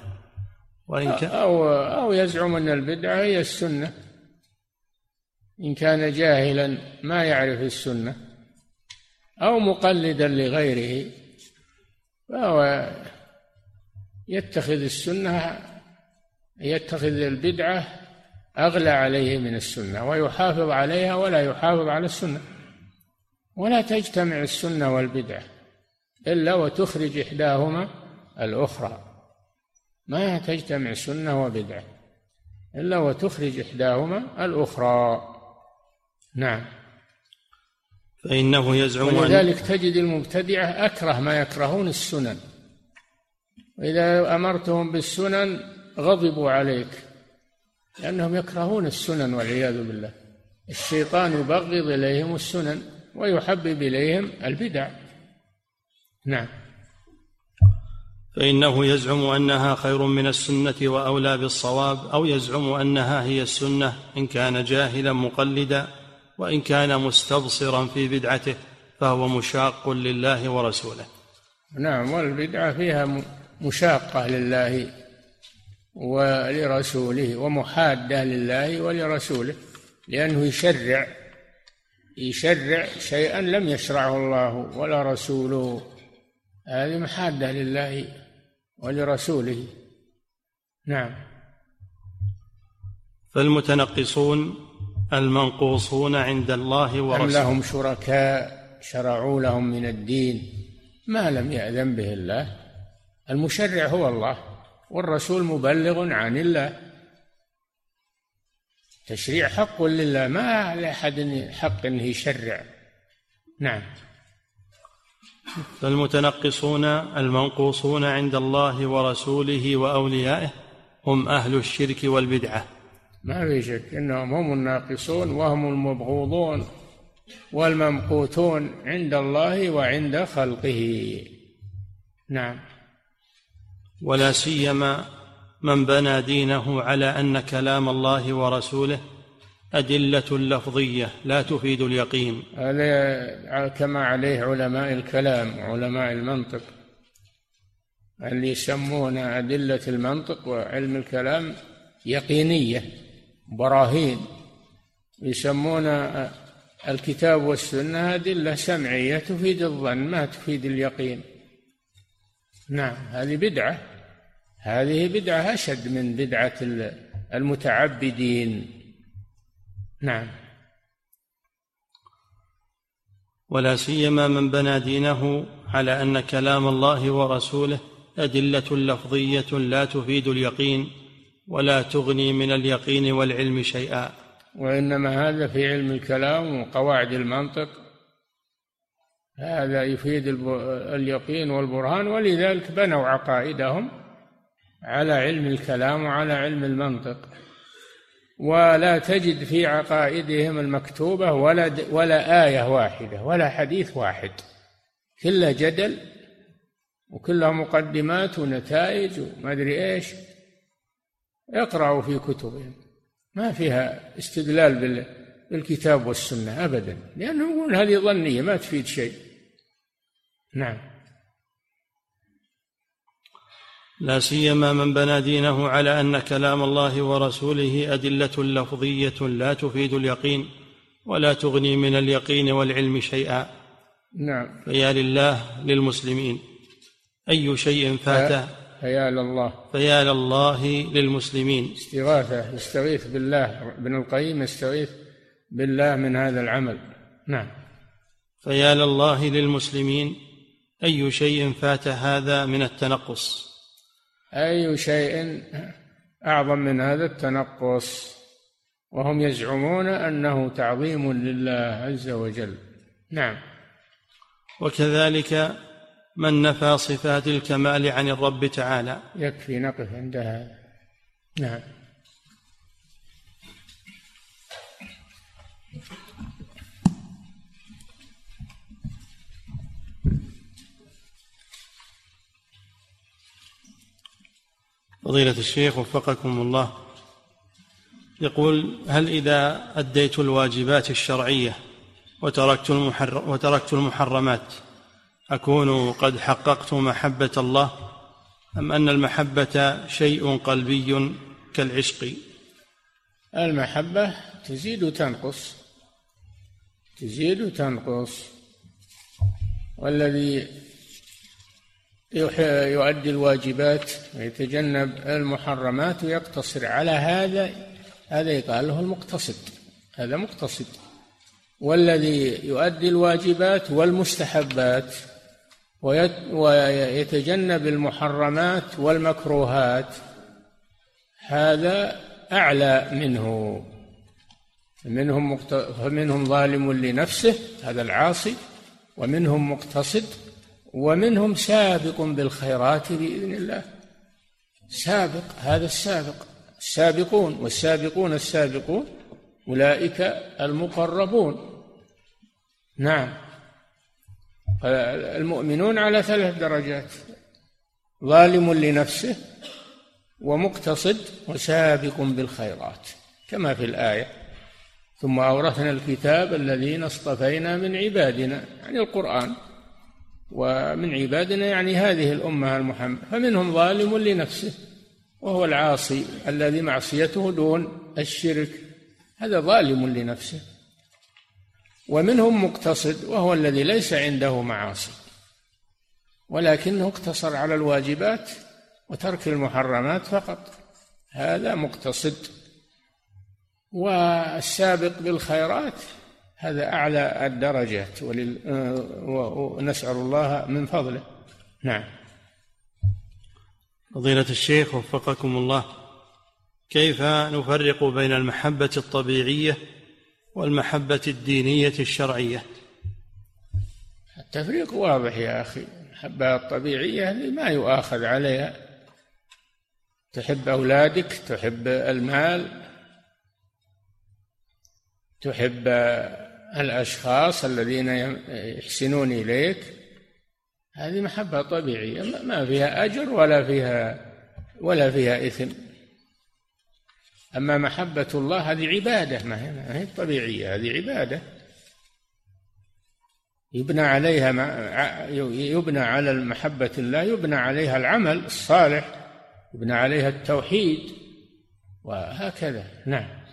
أو يزعم أن البدعة هي السنة إن كان جاهلا ما يعرف السنة أو مقلدا لغيره، فهو يتخذ البدعة أغلى عليه من السنة ويحافظ عليها ولا يحافظ على السنة. ولا تجتمع السنة والبدعة إلا وتخرج إحداهما الأخرى، ما تجتمع سنة وبدعة إلا وتخرج إحداهما الأخرى. نعم. فإنه يزعم ولذلك تجد المبتدعة أكره ما يكرهون السنن، وإذا أمرتهم بالسنن غضبوا عليك لأنهم يكرهون السنن والعياذ بالله. الشيطان يبغض إليهم السنن ويحبب إليهم البدع. نعم. فإنه يزعم أنها خير من السنة وأولى بالصواب، أو يزعم أنها هي السنة إن كان جاهلا مقلدا، وإن كان مستبصرا في بدعته فهو مشاق لله ورسوله. نعم، والبدعة فيها مشاقة لله ولرسوله ومحادة لله ولرسوله، لأنه يشرع شيئا لم يشرعه الله ولا رسوله، هذه محادة لله ولرسوله. نعم. فالمتنقصون المنقوصون عند الله ورسوله، أم لهم شركاء شرعوا لهم من الدين ما لم يأذن به الله. المشرع هو الله، والرسول مبلغ عن الله، تشريع حق لله، ما لأحد حق أنه يشرع. نعم. فالمتنقصون المنقوصون عند الله ورسوله وأوليائه هم أهل الشرك والبدعة، ما في شك إنهم هم الناقصون وهم المبغوضون والممقوتون عند الله وعند خلقه. نعم. ولا سيما من بنى دينه على أن كلام الله ورسوله أدلة لفظية لا تفيد اليقين، هذا كما عليه علماء الكلام وعلماء المنطق، اللي يسمون أدلة المنطق وعلم الكلام يقينية براهين، يسمون الكتاب والسنة أدلة سمعية تفيد الظن ما تفيد اليقين. نعم، هذه بدعة أشد من بدعة المتعبدين. نعم. ولا سيما من بنى دينه على أن كلام الله ورسوله أدلة لفظية لا تفيد اليقين ولا تغني من اليقين والعلم شيئا، وإنما هذا في علم الكلام وقواعد المنطق، هذا يفيد اليقين والبرهان، ولذلك بنوا عقائدهم على علم الكلام وعلى علم المنطق، ولا تجد في عقائدهم المكتوبة ولا آية واحدة ولا حديث واحد، كله جدل وكلها مقدمات ونتائج وما أدري إيش. اقرأوا في كتبهم، ما فيها استدلال بالكتاب والسنة أبدا، لأنه يقول هذه ظنية ما تفيد شيء. نعم. لا سيما من بنى دينه على أن كلام الله ورسوله أدلة لفظية لا تفيد اليقين ولا تغني من اليقين والعلم شيئا. نعم. فيا لله للمسلمين أي شيء فات. فيا لله للمسلمين. استغاثة، يستغيث بالله، ابن القيم يستغيث بالله من هذا العمل. نعم. فيا لله للمسلمين أي شيء فات هذا من التنقص. أي شيء أعظم من هذا التنقص، وهم يزعمون أنه تعظيم لله عز وجل. نعم. وكذلك من نفى صفات الكمال عن الرب تعالى. يكفي نقف عند هذا. نعم. فضيلة الشيخ وفقكم الله، يقول: هل إذا أديت الواجبات الشرعية وتركت المحرمات أكون قد حققت محبة الله، أم أن المحبة شيء قلبي كالعشق؟ المحبة تزيد وتنقص، تزيد وتنقص، والذي يؤدي الواجبات ويتجنب المحرمات ويقتصر على هذا يقال له المقتصد، هذا مقتصد. والذي يؤدي الواجبات والمستحبات ويتجنب المحرمات والمكروهات هذا أعلى منه. فمنهم ظالم لنفسه، هذا العاصي، ومنهم مقتصد، ومنهم سابق بالخيرات بإذن الله. سابق، هذا السابق، السابقون والسابقون السابقون أولئك المقربون. نعم. المؤمنون على 3 درجات: ظالم لنفسه، ومقتصد، وسابق بالخيرات، كما في الآية: ثم أورثنا الكتاب الذين اصطفينا من عبادنا، يعني القرآن، ومن عبادنا يعني هذه الأمة المحمد. فمنهم ظالم لنفسه وهو العاصي الذي معصيته دون الشرك، هذا ظالم لنفسه. ومنهم مقتصد وهو الذي ليس عنده معاصي ولكنه اقتصر على الواجبات وترك المحرمات فقط، هذا مقتصد. والسابق بالخيرات هذا أعلى الدرجات، ونسأل الله من فضله. نعم. فضيلة الشيخ وفقكم الله، كيف نفرق بين المحبة الطبيعية والمحبة الدينية الشرعية؟ التفريق واضح يا أخي. المحبة الطبيعية هذه ما يؤاخذ عليها، تحب أولادك، تحب المال، تحب الأشخاص الذين يحسنون إليك، هذه محبة طبيعية ما فيها أجر ولا فيها إثم. أما محبة الله هذه عبادة، ما هي طبيعية، هذه عبادة يبنى على محبة الله يبنى عليها العمل الصالح، يبنى عليها التوحيد، وهكذا. نعم.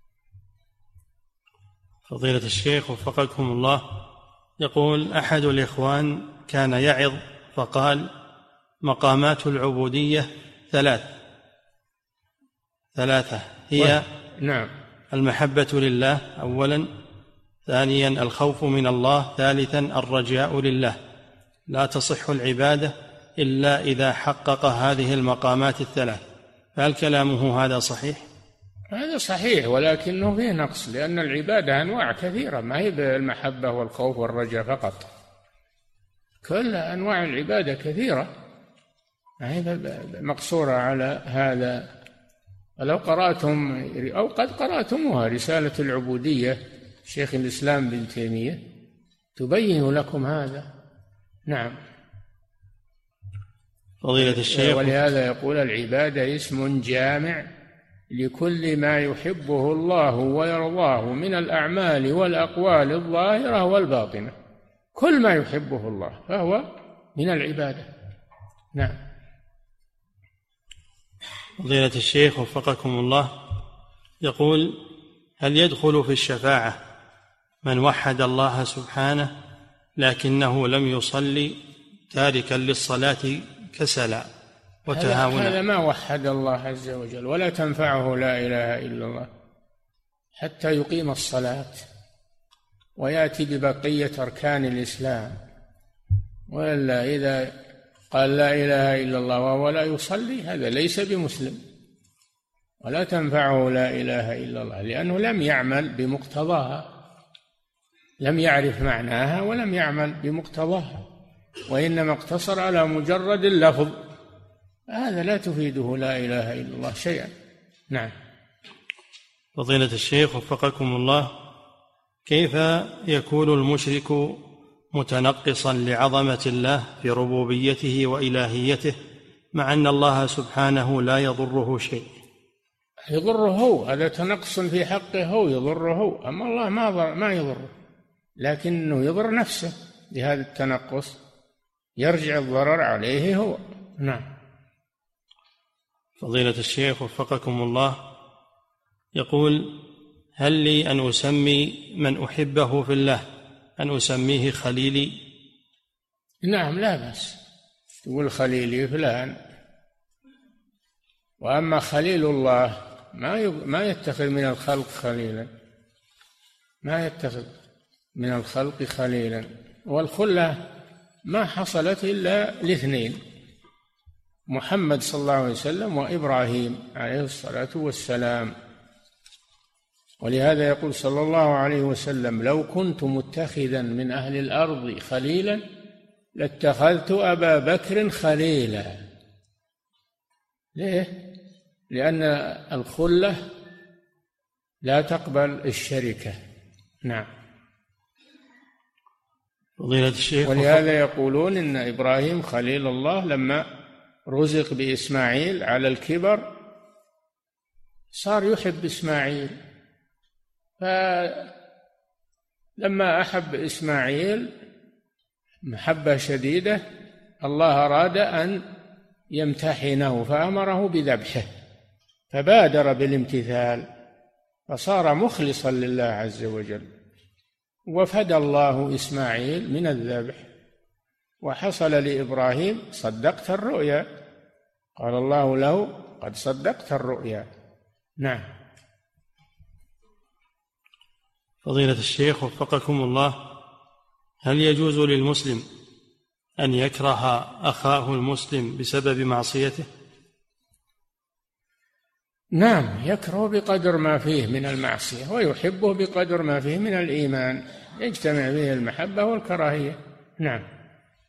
فضيلة الشيخ وفقكم الله، يقول أحد الإخوان كان يعظ فقال: مقامات العبودية 3 هي نعم. المحبة لله أولا، ثانيا الخوف من الله، ثالثا الرجاء لله. لا تصح العبادة إلا إذا حقق هذه المقامات 3. فهل كلامه هذا صحيح؟ هذا صحيح، ولكنه فيه نقص، لأن العبادة أنواع كثيرة، ما هي بالمحبة والخوف والرجاء فقط، كل أنواع العبادة كثيرة، ما هي مقصورة على هذا. ولو قرأتم أو قد قرأتموها رسالة العبودية شيخ الإسلام ابن تيمية تبين لكم هذا. نعم. فضيلة الشيخ. ولهذا يقول العبادة اسم جامع لكل ما يحبه الله ويرضاه من الأعمال والأقوال الظاهرة والباطنة. كل ما يحبه الله فهو من العبادة. نعم. فضيلة الشيخ وفقكم الله، يقول: هل يدخل في الشفاعة من وحد الله سبحانه لكنه لم يصلي تاركا للصلاة كسلا وتهاونا؟ هذا ما وحد الله عز وجل، ولا تنفعه لا إله إلا الله حتى يقيم الصلاة ويأتي ببقية أركان الإسلام. وإلا إذا قال لا إله إلا الله وهو لا يصلي هذا ليس بمسلم، ولا تنفعه لا إله إلا الله، لأنه لم يعمل بمقتضاها، لم يعرف معناها ولم يعمل بمقتضاها، وإنما اقتصر على مجرد اللفظ. هذا لا تفيده لا إله إلا الله شيئا. نعم. فضيلة الشيخ وفقكم الله، كيف يكون المشرك متنقصا لعظمة الله في ربوبيته وإلهيته مع أن الله سبحانه لا يضره شيء؟ يضره هو، هذا تنقص في حقه هو، يضره هو، أما الله ما يضره، لكنه يضر نفسه بهذا التنقص، يرجع الضرر عليه هو. نعم. فضيلة الشيخ وفقكم الله، يقول: هل لي أن أسمي من أحبه في الله أن أسميه خليلي؟ نعم، لا بأس تقول خليلي فلان. وأما خليل الله ما يتخذ من الخلق خليلا، ما يتخذ من الخلق خليلا. والخلة ما حصلت إلا لاثنين: محمد صلى الله عليه وسلم وإبراهيم عليه الصلاة والسلام. ولهذا يقول صلى الله عليه وسلم: لو كنت متخذا من أهل الأرض خليلا لاتخذت أبا بكر خليلا. ليه؟ لأن الخلة لا تقبل الشركة. نعم. فضيلة الشيخ. ولهذا يقولون إن إبراهيم خليل الله لما رزق بإسماعيل على الكبر صار يحب إسماعيل، فلما أحب إسماعيل محبة شديدة الله أراد أن يمتحنه فأمره بذبحه، فبادر بالامتثال فصار مخلصا لله عز وجل، وفدى الله إسماعيل من الذبح. وحصل لإبراهيم: صدقت الرؤيا، قال الله له: قد صدقت الرؤيا. نعم. فضيلة الشيخ وفقكم الله، هل يجوز للمسلم أن يكره أخاه المسلم بسبب معصيته؟ نعم، يكره بقدر ما فيه من المعصية، ويحبه بقدر ما فيه من الإيمان، يجتمع به المحبة والكراهية. نعم.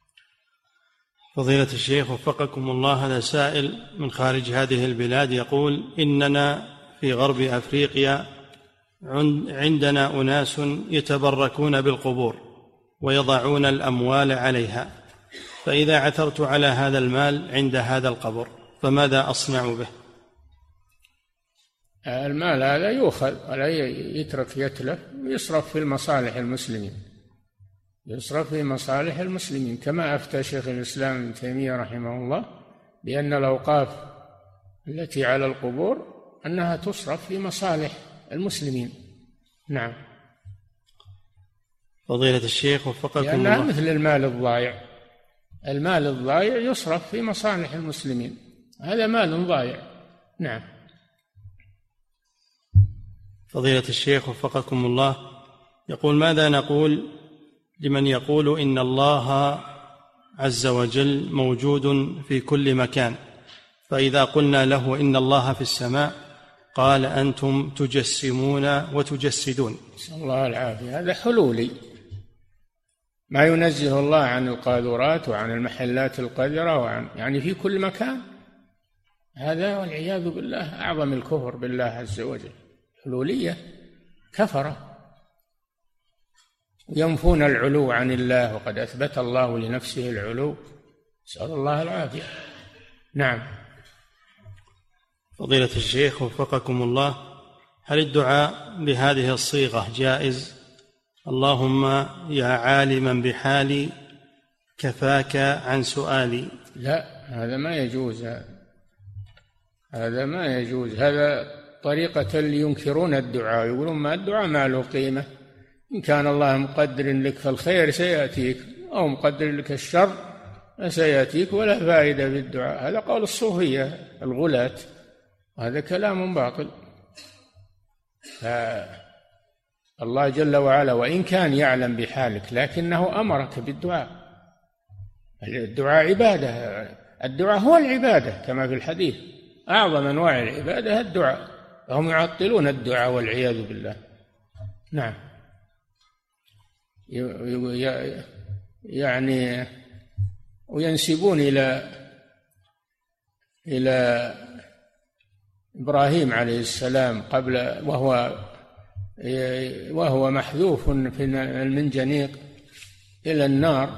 فضيلة الشيخ وفقكم الله، هذا سائل من خارج هذه البلاد يقول: إننا في غرب أفريقيا عندنا أناس يتبركون بالقبور ويضعون الأموال عليها، فإذا عثرت على هذا المال عند هذا القبر فماذا أصنع به؟ المال هذا يؤخذ ولا يترك يتلف، يصرف في المصالح المسلمين، يصرف في مصالح المسلمين، كما أفتى شيخ الإسلام ابن تيمية رحمه الله بأن الأوقاف التي على القبور أنها تصرف في مصالح المسلمين. نعم. فضيلة الشيخ وفقكم الله، لأنها مثل المال الضائع، المال الضائع يصرف في مصالح المسلمين، هذا مال ضائع. نعم. فضيلة الشيخ وفقكم الله، يقول: ماذا نقول لمن يقول إن الله عز وجل موجود في كل مكان، فإذا قلنا له إن الله في السماء قال أنتم تجسمون وتجسدون؟ نسأل الله العافية. هذا حلولي، ما ينزه الله عن القاذورات وعن المحلات القذرة يعني في كل مكان. هذا والعياذ بالله أعظم الكفر بالله عز وجل، حلولية كفرة، ينفون العلو عن الله وقد أثبت الله لنفسه العلو، نسأل الله العافية. نعم. فضيلة الشيخ وفقكم الله، هل الدعاء بهذه الصيغة جائز؟ اللهم يا عالما بحالي كفاك عن سؤالي. لا، هذا ما يجوز، هذا ما يجوز، هذا طريقة اللي ينكرون الدعاء، يقولون ما الدعاء ما له قيمة، إن كان الله مقدر لك فالخير سيأتيك أو مقدر لك الشر سيأتيك ولا فائدة بالدعاء. هذا قول الصوفية الغلاة، هذا كلام باطل. الله جل وعلا وإن كان يعلم بحالك لكنه أمرك بالدعاء. الدعاء عبادة، الدعاء هو العبادة كما في الحديث، أعظم أنواع العبادة الدعاء، فهم يعطلون الدعاء والعياذ بالله. نعم. يعني وينسبون إلى إبراهيم عليه السلام قبل وهو محذوف في المنجنيق إلى النار،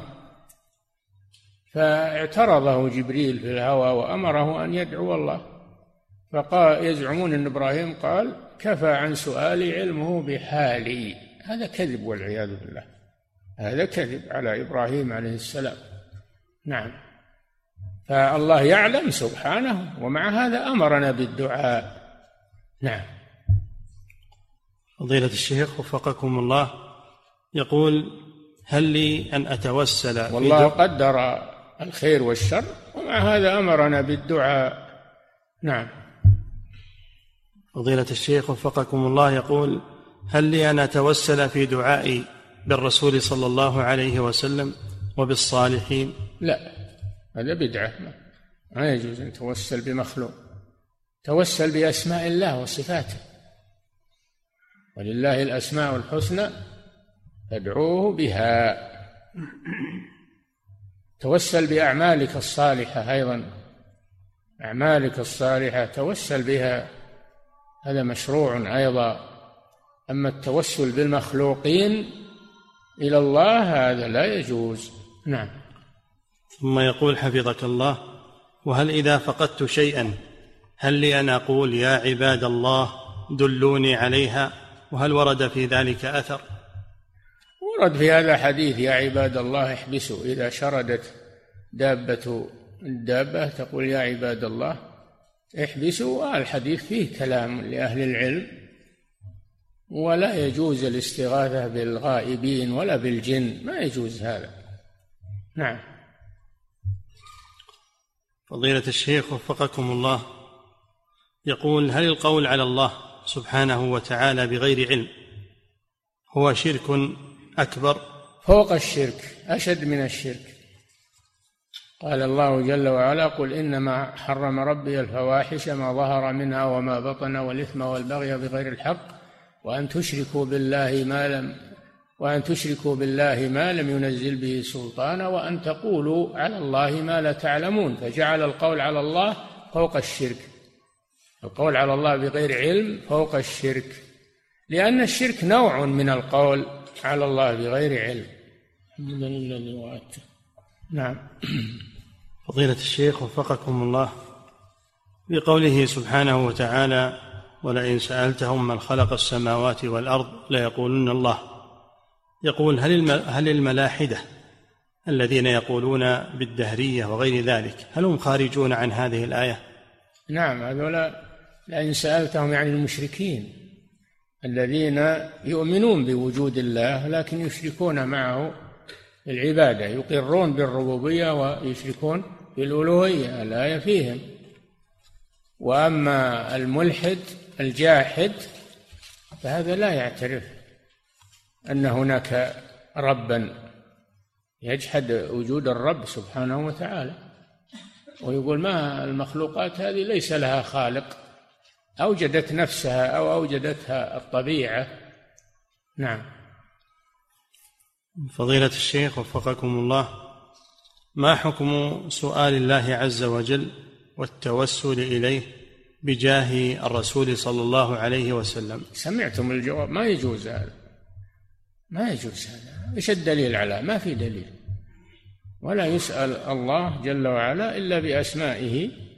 فاعترضه جبريل في الهوى وأمره أن يدعو الله، فقال يزعمون أن إبراهيم قال كفى عن سؤالي علمه بحالي. هذا كذب والعياذ بالله، هذا كذب على إبراهيم عليه السلام. نعم. فالله يعلم سبحانه، ومع هذا أمرنا بالدعاء. نعم. فضيلة الشيخ وفقكم الله، يقول هل لي أن أتوسل؟ والله قدر الخير والشر ومع هذا أمرنا بالدعاء. نعم. فضيلة الشيخ وفقكم الله، يقول هل لي أن أتوسل في دعائي بالرسول صلى الله عليه وسلم وبالصالحين؟ لا، هذا بدعة، ما يجوز أن توسل بمخلوق، توسل بأسماء الله وصفاته، ولله الأسماء الحسنى فادعوه بها. توسل بأعمالك الصالحة أيضا، أعمالك الصالحة توسل بها، هذا مشروع أيضا. أما التوسل بالمخلوقين إلى الله هذا لا يجوز. نعم. ثم يقول حفظك الله، وهل إذا فقدت شيئا هل لي أن أقول يا عباد الله دلوني عليها؟ وهل ورد في ذلك أثر؟ ورد في هذا حديث يا عباد الله احبسوا، إذا شردت الدابة تقول يا عباد الله احبسوا. الحديث فيه كلام لأهل العلم، ولا يجوز الاستغاثة بالغائبين ولا بالجن، ما يجوز هذا. نعم. فضيلة الشيخ وفقكم الله، يقول هل القول على الله سبحانه وتعالى بغير علم هو شرك أكبر؟ فوق الشرك، أشد من الشرك. قال الله جل وعلا قل إنما حرم ربي الفواحش ما ظهر منها وما بطن والإثم والبغي بغير الحق وأن تشركوا بالله ما لم ينزل به سلطانا وأن تقولوا على الله ما لا تعلمون. فجعل القول على الله فوق الشرك، القول على الله بغير علم فوق الشرك، لأن الشرك نوع من القول على الله بغير علم. نعم. فضيلة الشيخ وفقكم الله، بقوله سبحانه وتعالى ولئن سألتهم من خلق السماوات والأرض ليقولن الله، يقول هل الملاحدة الذين يقولون بالدهرية وغير ذلك هل هم خارجون عن هذه الآية؟ نعم، هذولا لئن سألتهم يعني المشركين الذين يؤمنون بوجود الله لكن يشركون معه العبادة، يقرون بالربوبية ويشركون بالألوهية، الآية فيهم. وأما الملحد الجاحد فهذا لا يعترف أن هناك ربا، يجحد وجود الرب سبحانه وتعالى ويقول ما المخلوقات هذه ليس لها خالق، أوجدت نفسها أو أوجدتها الطبيعة. نعم. فضيلة الشيخ وفقكم الله، ما حكم سؤال الله عز وجل والتوسل إليه بجاه الرسول صلى الله عليه وسلم؟ سمعتم الجواب، ما يجوز هذا، ما يجوز هذا. إيش الدليل على؟ ما في دليل، ولا يسأل الله جل وعلا إلا بأسمائه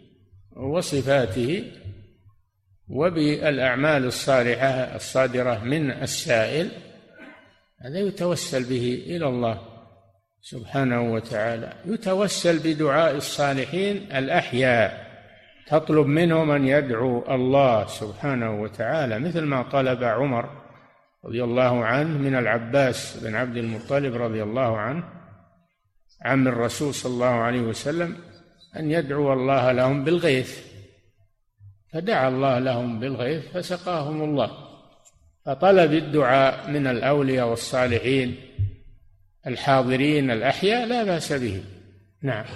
وصفاته وبالأعمال الصالحة الصادرة من السائل، هذا يتوسل به إلى الله سبحانه وتعالى. يتوسل بدعاء الصالحين الأحياء، تطلب منهم أن يدعو الله سبحانه وتعالى، مثل ما طلب عمر رضي الله عنه من العباس بن عبد المطلب رضي الله عنه عم الرسول صلى الله عليه وسلم أن يدعو الله لهم بالغيث، فدعا الله لهم بالغيث فسقاهم الله. فطلب الدعاء من الأولياء والصالحين الحاضرين الأحياء لا بأس به. نعم.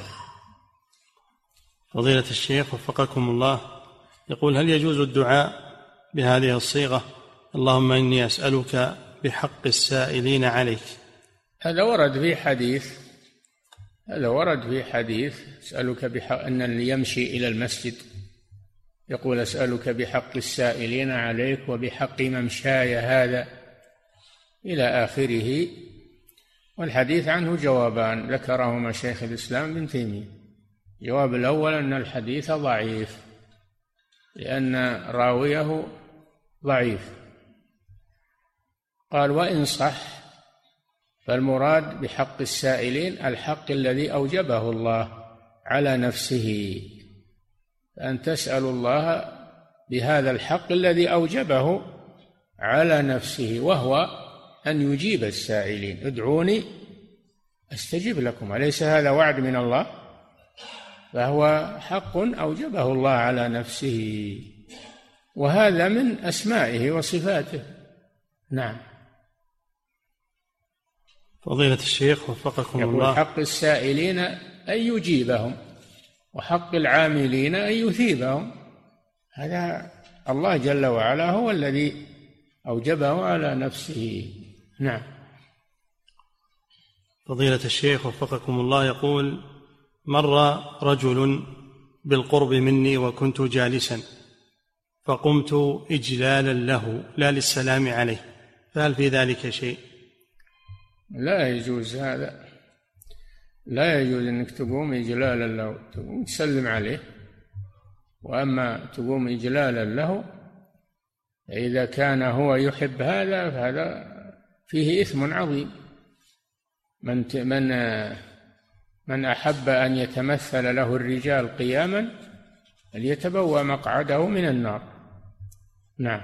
فضيلة الشيخ وفقكم الله، يقول: هل يجوز الدعاء بهذه الصيغة: اللهم إني أسألك بحق السائلين عليك؟ هذا ورد في حديث أسألك بحق أن اللي يمشي إلى المسجد يقول: أسألك بحق السائلين عليك وبحق ممشاي هذا إلى آخره. والحديث عنه جوابان ذكرهما شيخ الإسلام ابن تيمية. الجواب الأول أن الحديث ضعيف لأن راويه ضعيف. قال: وإن صح فالمراد بحق السائلين الحق الذي أوجبه الله على نفسه، أن تسأل الله بهذا الحق الذي أوجبه على نفسه، وهو أن يجيب السائلين. ادعوني أستجب لكم، أليس هذا وعد من الله؟ فهو حق أوجبه الله على نفسه، وهذا من أسمائه وصفاته. نعم. فضيلة الشيخ وفقكم الله، يقول: حق السائلين أن يجيبهم، وحق العاملين أن يثيبهم. هذا الله جل وعلا هو الذي أوجبه على نفسه. نعم. فضيلة الشيخ وفقكم الله، يقول: مر رجل بالقرب مني وكنت جالسا فقمت إجلالا له لا للسلام عليه، فهل في ذلك شيء؟ لا يجوز هذا، لا يجوز أنك تقوم إجلالا له، تقوم تسلم عليه. وأما تقوم إجلالا له إذا كان هو يحب هذا فهذا فيه إثم عظيم. من أحب أن يتمثل له الرجال قياما فليتبوأ مقعده من النار. نعم.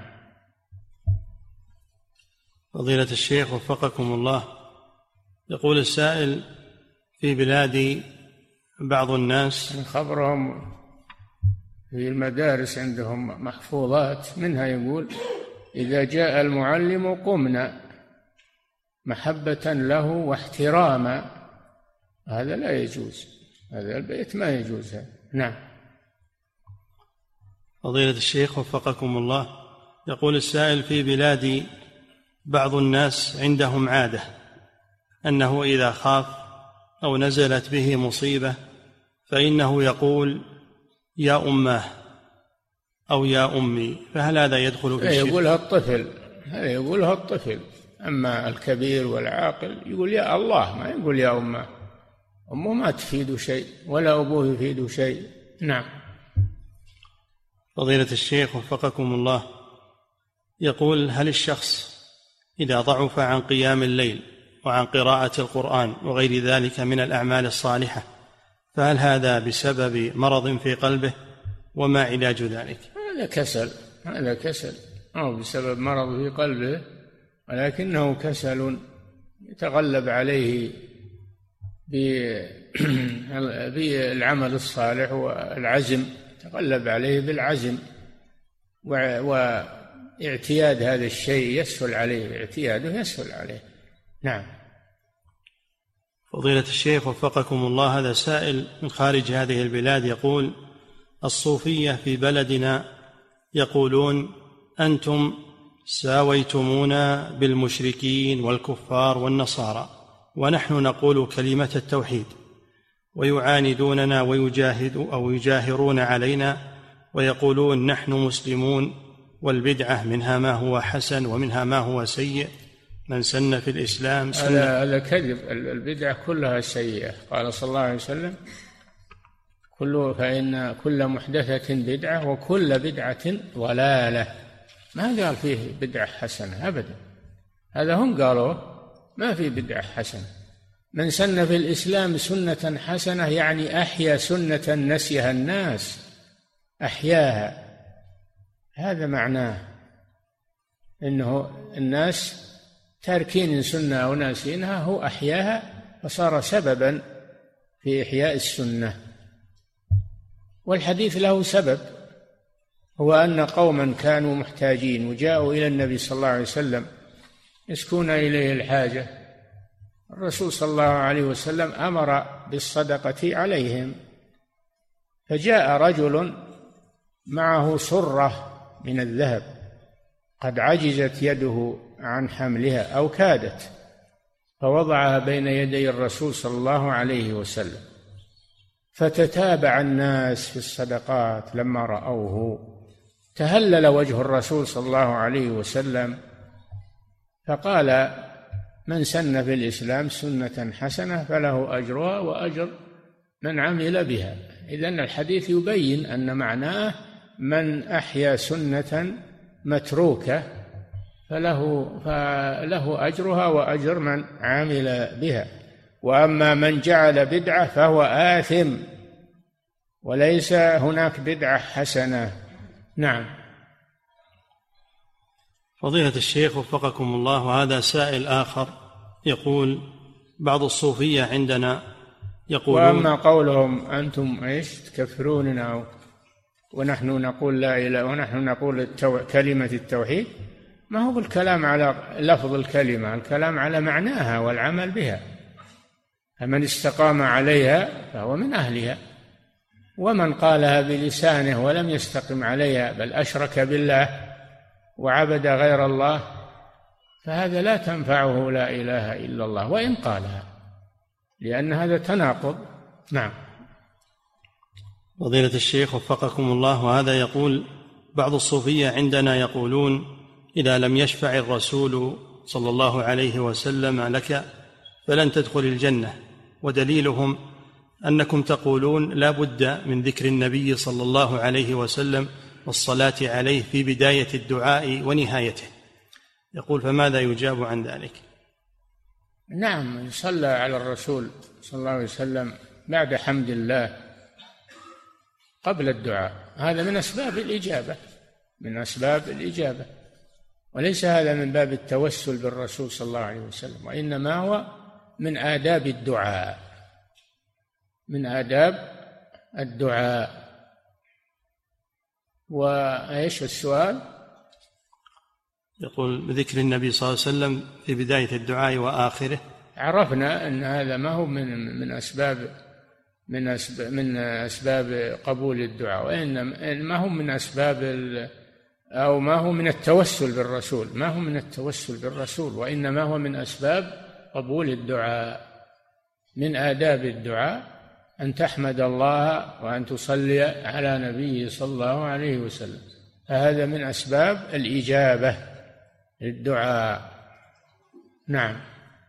فضيلة الشيخ وفقكم الله، يقول السائل: في بلادي بعض الناس خبرهم في المدارس عندهم محفوظات منها يقول: إذا جاء المعلم قمنا محبة له واحتراما. هذا لا يجوز، هذا البيت ما يجوز هذا. نعم. فضيلة الشيخ وفقكم الله، يقول السائل: في بلادي بعض الناس عندهم عادة أنه إذا خاف أو نزلت به مصيبة فإنه يقول: يا أماه أو يا أمي، فهل هذا يدخل في الشرك؟ يقولها الطفل، أما الكبير والعاقل يقول يا الله، ما يقول يا أمه. أمه ما تفيد شيء ولا أبوه يفيد شيء. نعم. فضيلة الشيخ وفقكم الله، يقول: هل الشخص إذا ضعف عن قيام الليل وعن قراءة القرآن وغير ذلك من الأعمال الصالحة فهل هذا بسبب مرض في قلبه، وما علاج ذلك؟ هذا كسل أو بسبب مرض في قلبه، ولكنه كسل يتغلب عليه بالعمل الصالح والعزم، يتغلب عليه بالعزم واعتياد هذا الشيء يسهل عليه، اعتياده يسهل عليه. نعم. فضيلة الشيخ وفقكم الله، هذا سائل من خارج هذه البلاد يقول: الصوفية في بلدنا يقولون: أنتم ساويتمونا بالمشركين والكفار والنصارى، ونحن نقول كلمة التوحيد، ويعاندوننا ويجاهرون علينا ويقولون نحن مسلمون، والبدعة منها ما هو حسن ومنها ما هو سيء، من سن في الإسلام هذا كذب. البدعة كلها سيئة. قال صلى الله عليه وسلم: فإن كل محدثة بدعة وكل بدعة ضلالة. ما قال فيه بدعة حسنة أبدا، هذا هم قالوا ما في بدعة حسنة. من سن في الإسلام سنة حسنة يعني أحيا سنة نسيها الناس، أحياها، هذا معناه، إنه الناس تاركين سنة أو ناسينها، هو أحياها فصار سببا في إحياء السنة. والحديث له سبب، هو أن قوما كانوا محتاجين وجاءوا إلى النبي صلى الله عليه وسلم يشكون إليه الحاجة، الرسول صلى الله عليه وسلم أمر بالصدقة عليهم، فجاء رجل معه صرة من الذهب قد عجزت يده عن حملها أو كادت، فوضعها بين يدي الرسول صلى الله عليه وسلم، فتتابع الناس في الصدقات لما رأوه، تهلل وجه الرسول صلى الله عليه وسلم فقال: من سن في الإسلام سنة حسنة فله أجرها وأجر من عمل بها. إذن الحديث يبين أن معناه من أحيا سنة متروكة فله أجرها وأجر من عمل بها، وأما من جعل بدعة فهو آثم، وليس هناك بدعة حسنة. نعم. فضيلة الشيخ وفقكم الله، وهذا سائل آخر يقول: بعض الصوفية عندنا يقولون، وأما قولهم أنتم تكفروننا ونحن نقول لا إله ونحن نقول كلمة التوحيد، ما هو الكلام على لفظ الكلمة، الكلام على معناها والعمل بها، فمن استقام عليها فهو من أهلها، ومن قالها بلسانه ولم يستقم عليها بل أشرك بالله وعبد غير الله فهذا لا تنفعه لا إله إلا الله وإن قالها، لأن هذا تناقض. نعم. فضيلة الشيخ وفقكم الله، وهذا يقول: بعض الصوفية عندنا يقولون إذا لم يشفع الرسول صلى الله عليه وسلم لك فلن تدخل الجنة، ودليلهم أنكم تقولون لا بد من ذكر النبي صلى الله عليه وسلم والصلاة عليه في بداية الدعاء ونهايته. يقول: فماذا يجاب عن ذلك؟ نعم، يصلى على الرسول صلى الله عليه وسلم بعد حمد الله قبل الدعاء، هذا من أسباب الإجابة، من أسباب الإجابة، وليس هذا من باب التوسل بالرسول صلى الله عليه وسلم، وإنما هو من آداب الدعاء، من آداب الدعاء. وإيش السؤال؟ يقول: بذكر النبي صلى الله عليه وسلم في بداية الدعاء وآخره. عرفنا أن هذا ما هو من أسباب قبول الدعاء، وإنما ما هو من أسباب أو ما هو من التوسل بالرسول، ما هو من التوسل بالرسول، وإنما هو من أسباب قبول الدعاء. من آداب الدعاء أن تحمد الله وأن تصلي على نبيه صلى الله عليه وسلم، فهذا من أسباب الإجابة للدعاء. نعم.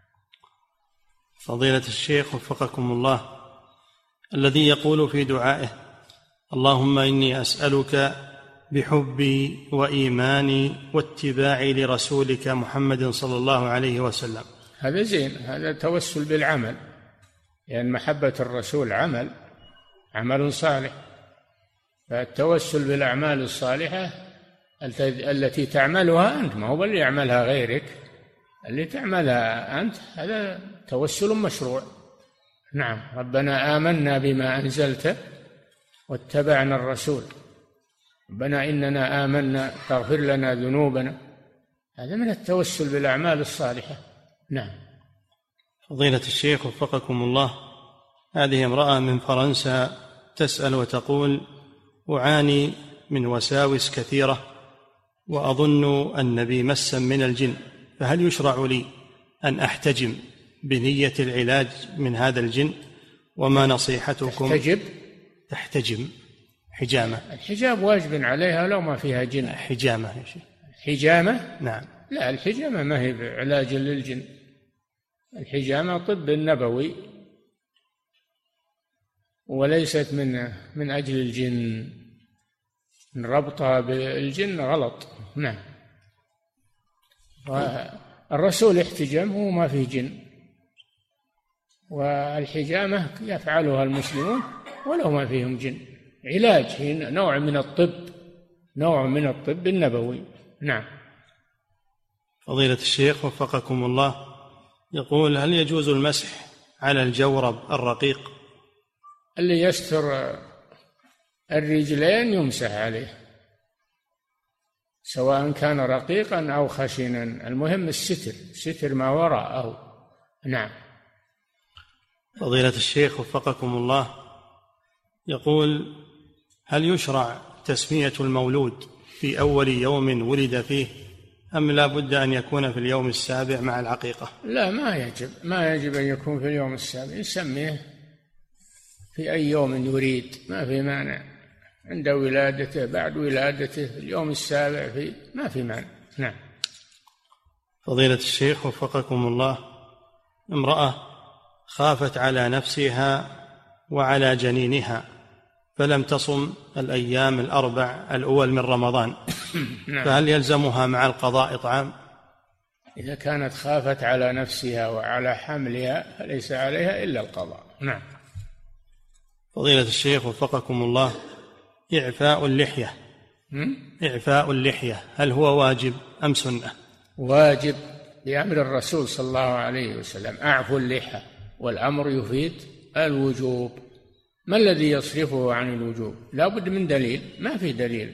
فضيلة الشيخ وفقكم الله، الذي يقول في دعائه: اللهم إني أسألك بحبي وإيماني واتباعي لرسولك محمد صلى الله عليه وسلم، هذا زين، هذا توسل بالعمل، لأن يعني محبة الرسول عمل صالح، فالتوسل بالأعمال الصالحة التي تعملها أنت، ما هو اللي يعملها غيرك، اللي تعملها أنت هذا توسل مشروع. نعم. ربنا آمنا بما أنزلت واتبعنا الرسول، ربنا إننا آمنا فاغفر لنا ذنوبنا، هذا من التوسل بالأعمال الصالحة. نعم. فضيلة الشيخ وفقكم الله، هذه امرأة من فرنسا تسأل وتقول: أعاني من وساوس كثيرة وأظن أن بي مسا من الجن، فهل يشرع لي أن أحتجم بنية العلاج من هذا الجن؟ وما نصيحتكم؟ تحتجم حجامة. الحجاب واجب عليها لو ما فيها جن. حجامة يا شيخ. حجامة؟ نعم. لا، الحجامة ما هي علاج للجن، الحجامة طب نبوي، وليست من أجل الجن، ربطها بالجن غلط. نعم. والرسول احتجم وهو ما فيه جن، والحجامة يفعلها المسلمون ولو ما فيهم جن، علاج، هي نوع من الطب النبوي. نعم. فضيلة الشيخ وفقكم الله، يقول: هل يجوز المسح على الجورب الرقيق؟ اللي يستر الرجلين يمسح عليه، سواء كان رقيقا أو خشنا، المهم ستر ما وراءه. نعم. فضيلة الشيخ وفقكم الله، يقول: هل يشرع تسمية المولود في أول يوم ولد فيه، أم لا بد أن يكون في اليوم السابع مع العقيقة؟ لا، ما يجب أن يكون في اليوم السابع، يسميه في أي يوم يريد، ما في مانع، عند ولادته، بعد ولادته، اليوم السابع، ما في مانع. نعم. فضيلة الشيخ وفقكم الله، امرأة خافت على نفسها وعلى جنينها فلم تصم الأيام 4 الأول من رمضان، نعم. فهل يلزمها مع القضاء إطعام؟ إذا كانت خافت على نفسها وعلى حملها فليس عليها إلا القضاء. نعم. فضيلة الشيخ وفقكم الله، إعفاء اللحية هل هو واجب أم سنة؟ واجب بأمر الرسول صلى الله عليه وسلم: أعفوا اللحى، والأمر يفيد الوجوب. ما الذي يصرفه عن الوجوب؟ لا بد من دليل، ما في دليل،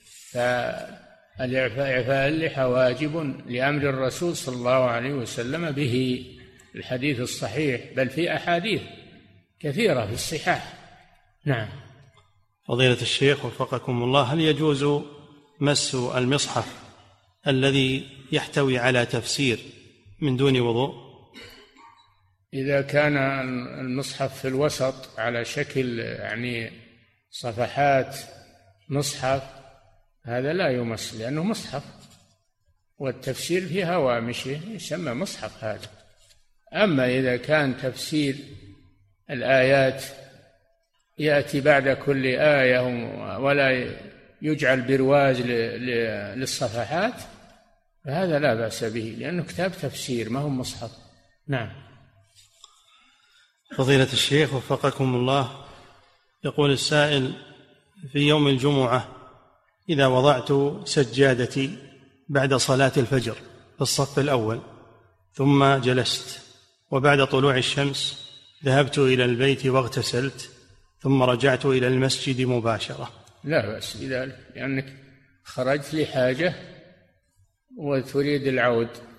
فإعفاء اللحى واجب لأمر الرسول صلى الله عليه وسلم به، الحديث الصحيح، بل في أحاديث كثيرة في الصحاح. نعم. فضيلة الشيخ وفقكم الله، هل يجوز مس المصحف الذي يحتوي على تفسير من دون وضوء؟ إذا كان المصحف في الوسط على شكل يعني صفحات مصحف، هذا لا يمس لأنه مصحف، والتفسير في هوامشه يسمى مصحف هذا. أما إذا كان تفسير الآيات يأتي بعد كل آية ولا يجعل برواز للصفحات، فهذا لا بأس به، لأنه كتاب تفسير ما هو مصحف. نعم. فضيلة الشيخ وفقكم الله، يقول السائل: في يوم الجمعة إذا وضعت سجادتي بعد صلاة الفجر في الصف الأول ثم جلست، وبعد طلوع الشمس ذهبت إلى البيت واغتسلت ثم رجعت إلى المسجد مباشرة، لا بأس بذلك، لأنك خرجت لحاجة وتريد العود.